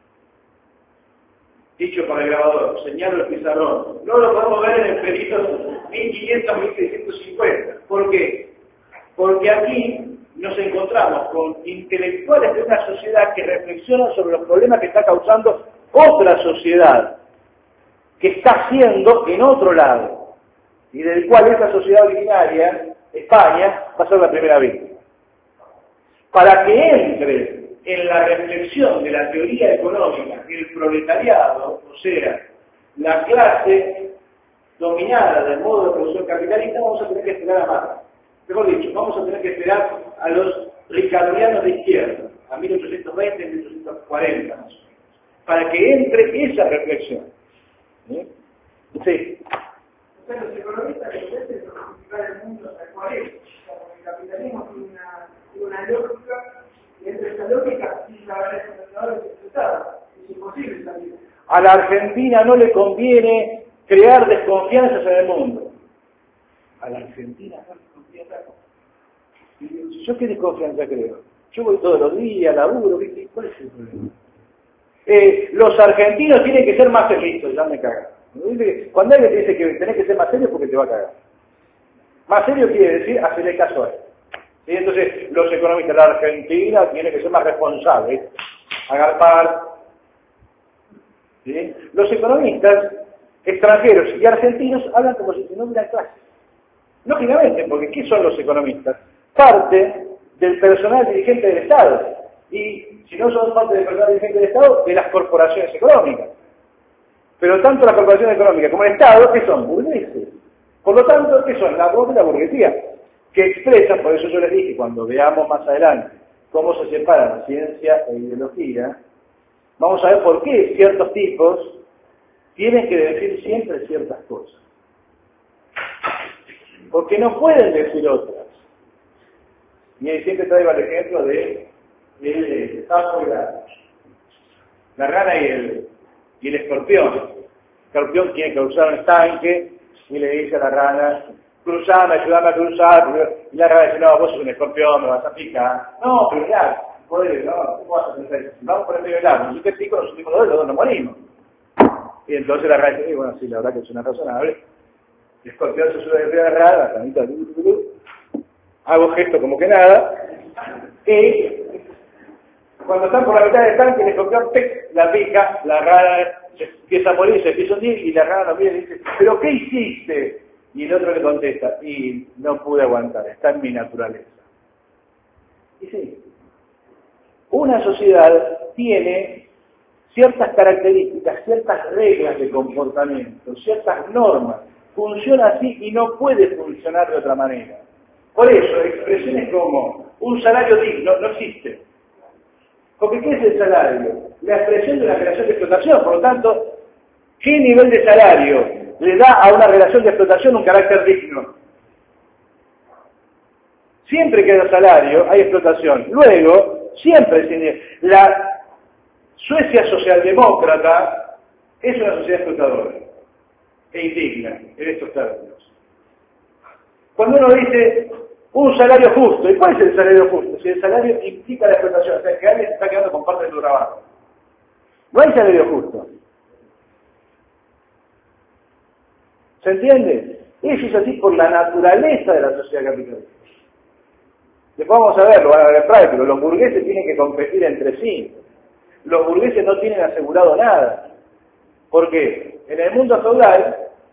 Dicho por el grabador, señalo el pizarrón. No lo podemos ver en el perito mil quinientos a mil seiscientos cincuenta. ¿Por qué? Porque aquí nos encontramos con intelectuales de una sociedad que reflexionan sobre los problemas que está causando otra sociedad, que está haciendo en otro lado, y del cual esa sociedad originaria, España, va a ser la primera víctima. Para que entre en la reflexión de la teoría económica el proletariado, o sea, la clase dominada del modo de producción capitalista, vamos a tener que esperar a Marx. Mejor dicho, vamos a tener que esperar a los ricardianos de izquierda, a mil ochocientos veinte, mil ochocientos cuarenta más o menos, para que entre esa reflexión. ¿Sí? Sí.
O sea, los economistas que deben justificar el mundo tal cual es, como el capitalismo tiene una, tiene una lógica, y entre esa lógica, sin saber el computador es expresado. Es imposible salir.
A la Argentina no le conviene crear desconfianzas en el mundo. A la Argentina no le conviene. ¿Yo qué desconfianza creo? Yo voy todos los días, laburo, ¿viste? ¿Cuál es el problema? Eh, los argentinos tienen que ser más felices, ya me cagan. Cuando alguien te dice que tenés que ser más serio, porque te va a cagar. Más serio quiere decir hacerle caso a él. ¿Sí? Entonces, los economistas de la Argentina tienen que ser más responsables, agarpar. ¿sí? Los economistas extranjeros y argentinos hablan como si no hubiera clase. Lógicamente, porque ¿qué son los economistas? Parte del personal dirigente del Estado. Y si no son parte del personal dirigente del Estado, de las corporaciones económicas. Pero tanto las corporaciones económicas como el Estado, ¿qué son? Burgueses. Por lo tanto, ¿qué son? La voz de la burguesía, que expresan, por eso yo les dije, cuando veamos más adelante cómo se separan ciencia e ideología, vamos a ver por qué ciertos tipos tienen que decir siempre ciertas cosas. Porque no pueden decir otras. Y ahí siempre traigo el ejemplo de el sapo y la, la rana y el, y el escorpión. El escorpión tiene que cruzar un estanque y le dice a la rana, cruzame, ayúdame a cruzar. Y la rana dice, no, vos sos un escorpión, me vas a picar. No, pero ya, joder, no, ¿cómo vas a pensar? Vamos por el medio del agua, si yo te pico, nos subimos los dos, los dos nos morimos. Y entonces la rana dice, bueno, sí, la verdad que es una razonable. El escorpión se sube de la rana, la ranita, hago gesto como que nada, y cuando están por la mitad del tanque, el escorpión ¡tec! La pica, la rana se empieza a morir, se empieza a hundir, y la rana lo mira y dice, ¿pero qué hiciste? Y el otro le contesta, y no pude aguantar, está en mi naturaleza. Y sí, una sociedad tiene ciertas características, ciertas reglas de comportamiento, ciertas normas, funciona así y no puede funcionar de otra manera. Por eso, expresiones como un salario digno no existe. Porque ¿qué es el salario? La expresión de una relación de explotación. Por lo tanto, ¿qué nivel de salario le da a una relación de explotación un carácter digno? Siempre que hay salario, hay explotación. Luego, siempre, la Suecia socialdemócrata es una sociedad explotadora e indigna en estos términos. Cuando uno dice un salario justo, ¿y cuál es el salario justo? Si el salario implica la explotación, o sea, que alguien se está quedando con parte de su trabajo. No hay salario justo. ¿Se entiende? Eso es así por la naturaleza de la sociedad capitalista. Después vamos a ver, lo van a ver práctico, los burgueses tienen que competir entre sí. Los burgueses no tienen asegurado nada. ¿Por qué? En el mundo feudal,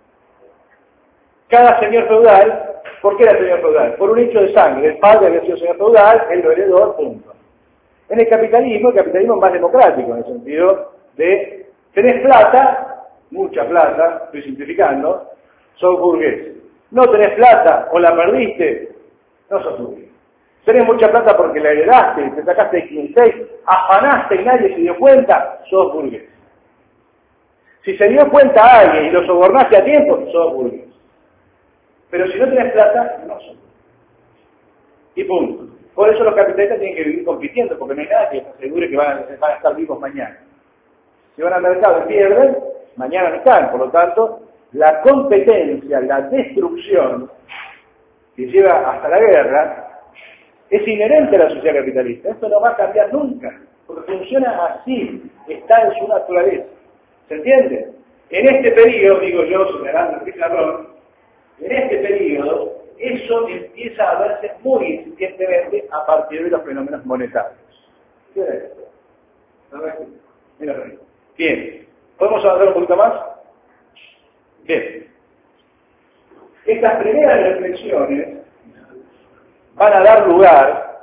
cada señor feudal, ¿por qué era señor feudal? Por un hecho de sangre. El padre había sido señor feudal, él lo heredó, punto. En el capitalismo, el capitalismo es más democrático, en el sentido de tenés plata, mucha plata, estoy simplificando, sos burgués. No tenés plata o la perdiste, no sos burgués. Tenés mucha plata porque la heredaste, te sacaste de quince, afanaste y nadie se dio cuenta, sos burgués. Si se dio cuenta a alguien y lo sobornaste a tiempo, sos burgués. Pero si no tenés plata, no sos burgués. Y punto. Por eso los capitalistas tienen que vivir compitiendo, porque no hay nada que les asegure que van a, van a estar vivos mañana. Si van al mercado y pierden, mañana no están. Por lo tanto, la competencia, la destrucción que lleva hasta la guerra, es inherente a la sociedad capitalista. Esto no va a cambiar nunca, porque funciona así, está en su naturaleza. ¿Se entiende? En este periodo, digo yo, señalando el pizarrón, en este periodo, eso empieza a verse muy incipientemente a partir de los fenómenos monetarios. ¿Qué es esto? Mira, bien. ¿Podemos avanzar un poquito más? Bien. Estas primeras reflexiones van a dar lugar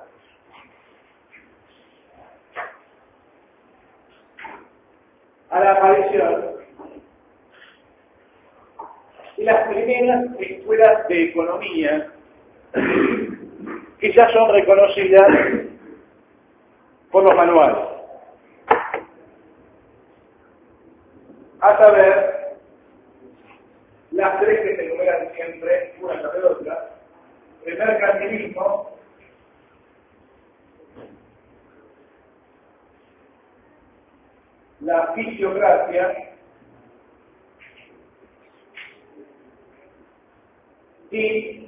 a la aparición de las primeras escuelas de economía que ya son reconocidas por los manuales. A saber, las tres que se enumeran siempre, una tras de otra: el mercantilismo, la fisiocracia y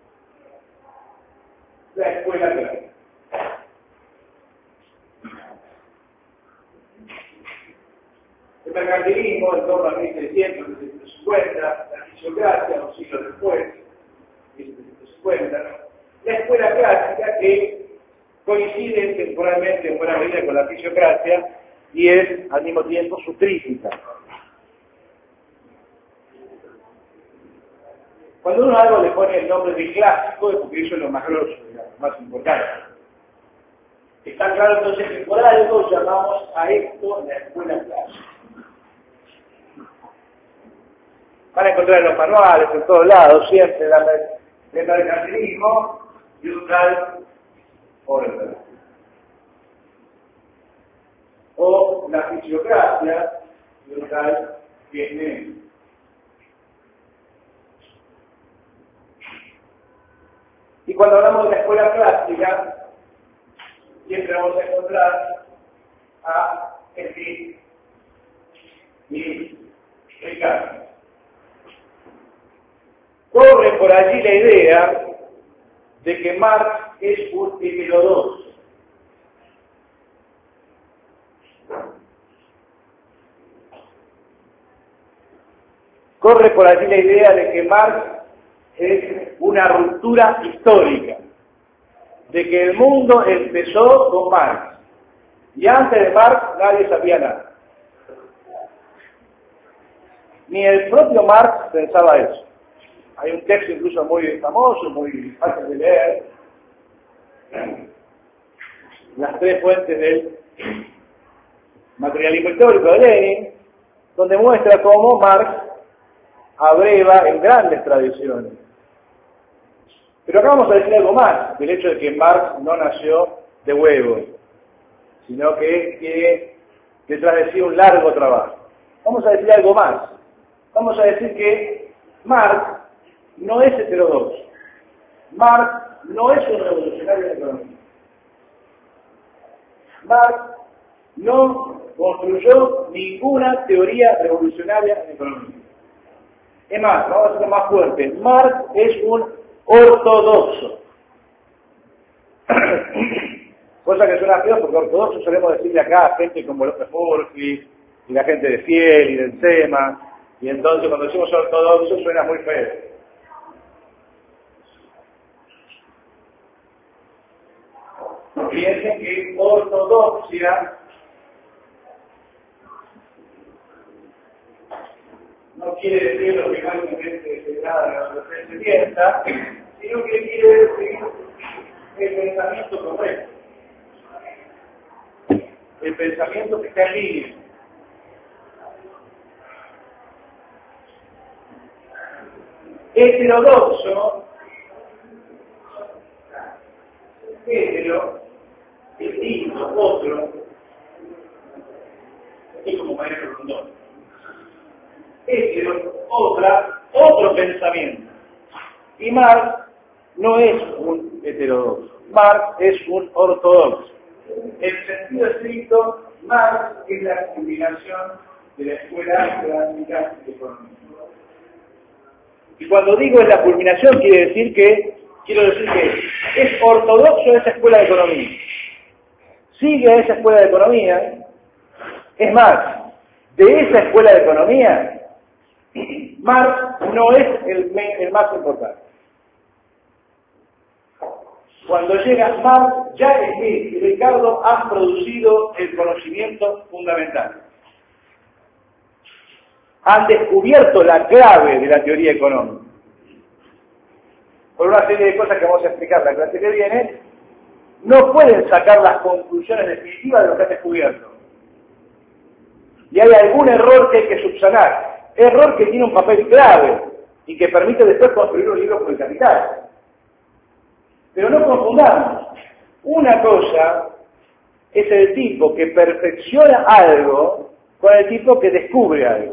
la escuela clásica. El mercantilismo, en torno a mil seiscientos, mil seiscientos cincuenta, la fisiocracia, un siglo después, mil setecientos cincuenta, la escuela clásica, que coincide temporalmente en buena medida con la fisiocracia y es al mismo tiempo su crítica. Cuando uno a algo le pone el nombre de clásico es porque eso es lo más grosso, digamos, más importante. Está claro entonces que por algo llamamos a esto la escuela clásica. Van a encontrar en los manuales, en todos lados, siempre la, el mercantilismo y un tal orden. O la fisiocracia y un tal Vietnam. Y cuando hablamos de la escuela clásica, siempre vamos a encontrar a Smith y Ricardo. Corre por allí la idea de que Marx es un heterodoxo. Corre por allí la idea de que Marx es una ruptura histórica, de que el mundo empezó con Marx, y antes de Marx nadie sabía nada. Ni el propio Marx pensaba eso. Hay un texto incluso muy famoso, muy fácil de leer, las tres fuentes del materialismo histórico de Lenin, donde muestra cómo Marx abreva en grandes tradiciones. Pero acá vamos a decir algo más del hecho de que Marx no nació de huevos, sino que tiene detrás de sí un largo trabajo. Vamos a decir algo más. Vamos a decir que Marx no es heterodoxo. Marx no es un revolucionario en economía. Marx no construyó ninguna teoría revolucionaria en economía. Es más, vamos a hacerlo más fuerte. Marx es un ortodoxo. Cosa que suena feo porque ortodoxo solemos decirle acá a gente como López Murphy y la gente de Fiel y del SEMA, y entonces cuando decimos ortodoxo suena muy feo. Piensen que ortodoxia no quiere decir lo que normalmente se da de la adolescencia piensa, sino que quiere decir el pensamiento correcto. El pensamiento que está en línea. Heterodoxo, hetero, distinto, otro, es como maestro Rondón. Hetero, otra, otro pensamiento. Y Marx no es un heterodoxo, Marx es un ortodoxo. En sentido estricto, Marx es la combinación de la escuela clásica de economía. Y cuando digo es la culminación, quiere decir que, quiero decir que es ortodoxo esa escuela de economía. Sigue a esa escuela de economía. Es más, de esa escuela de economía, Marx no es el, el más importante. Cuando llega Marx, ya Smith y Ricardo han producido el conocimiento fundamental. Han descubierto la clave de la teoría económica. Por una serie de cosas que vamos a explicar la clase que viene, no pueden sacar las conclusiones definitivas de lo que han descubierto. Y hay algún error que hay que subsanar. Error que tiene un papel clave y que permite después construir un libro por el capital. Pero no confundamos. Una cosa es el tipo que perfecciona algo con el tipo que descubre algo.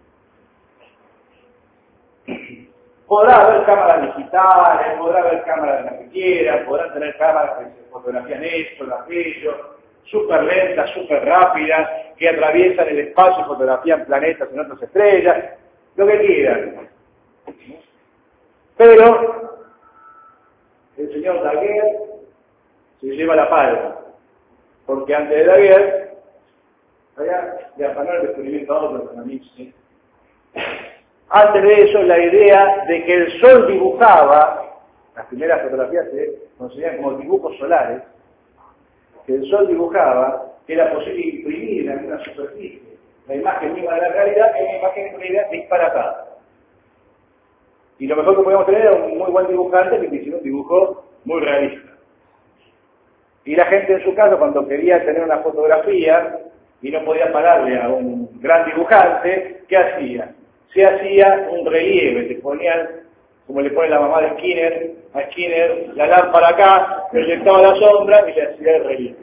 Podrá haber cámaras digitales, podrá haber cámaras de las que quieran, podrán tener cámaras que se fotografían esto, aquello, súper lentas, súper rápidas, que atraviesan el espacio y fotografían planetas en otras estrellas, lo que quieran. Pero el señor Daguerre se lleva la palma, porque antes de Daguerre había de afanar el descubrimiento a otros economistas. Antes de eso, la idea de que el Sol dibujaba, las primeras fotografías se consideran como dibujos solares, que el Sol dibujaba, que era posible imprimir en alguna superficie la imagen misma de la realidad, es una imagen con una idea disparatada. Y lo mejor que podíamos tener era un muy buen dibujante que hiciera un dibujo muy realista. Y la gente en su caso, cuando quería tener una fotografía y no podía pagarle a un gran dibujante, ¿qué hacía? Se hacía un relieve, te ponían, como le pone la mamá de Skinner, a Skinner la lámpara acá, proyectaba la sombra y le hacía el relieve.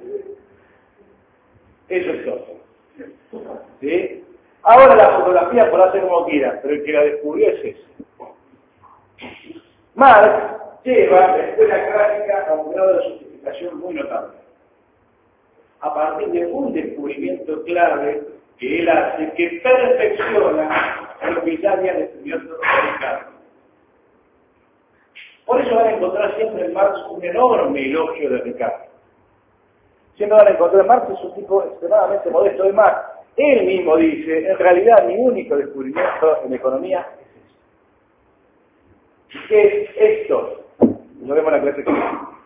Eso es todo. ¿Sí? Ahora la fotografía podrá hacer como quiera, pero el que la descubrió es ese. Marx lleva la escuela clásica a un grado de sofisticación muy notable. A partir de un descubrimiento clave que él hace, que perfecciona lo que ya había descubierto Ricardo. Por eso van a encontrar siempre en Marx un enorme elogio de Ricardo. Siempre van a encontrar en Marx es un tipo extremadamente modesto. De más, él mismo dice, en realidad mi único descubrimiento en economía es esto. ¿Qué es esto? Lo vemos en la clase que viene.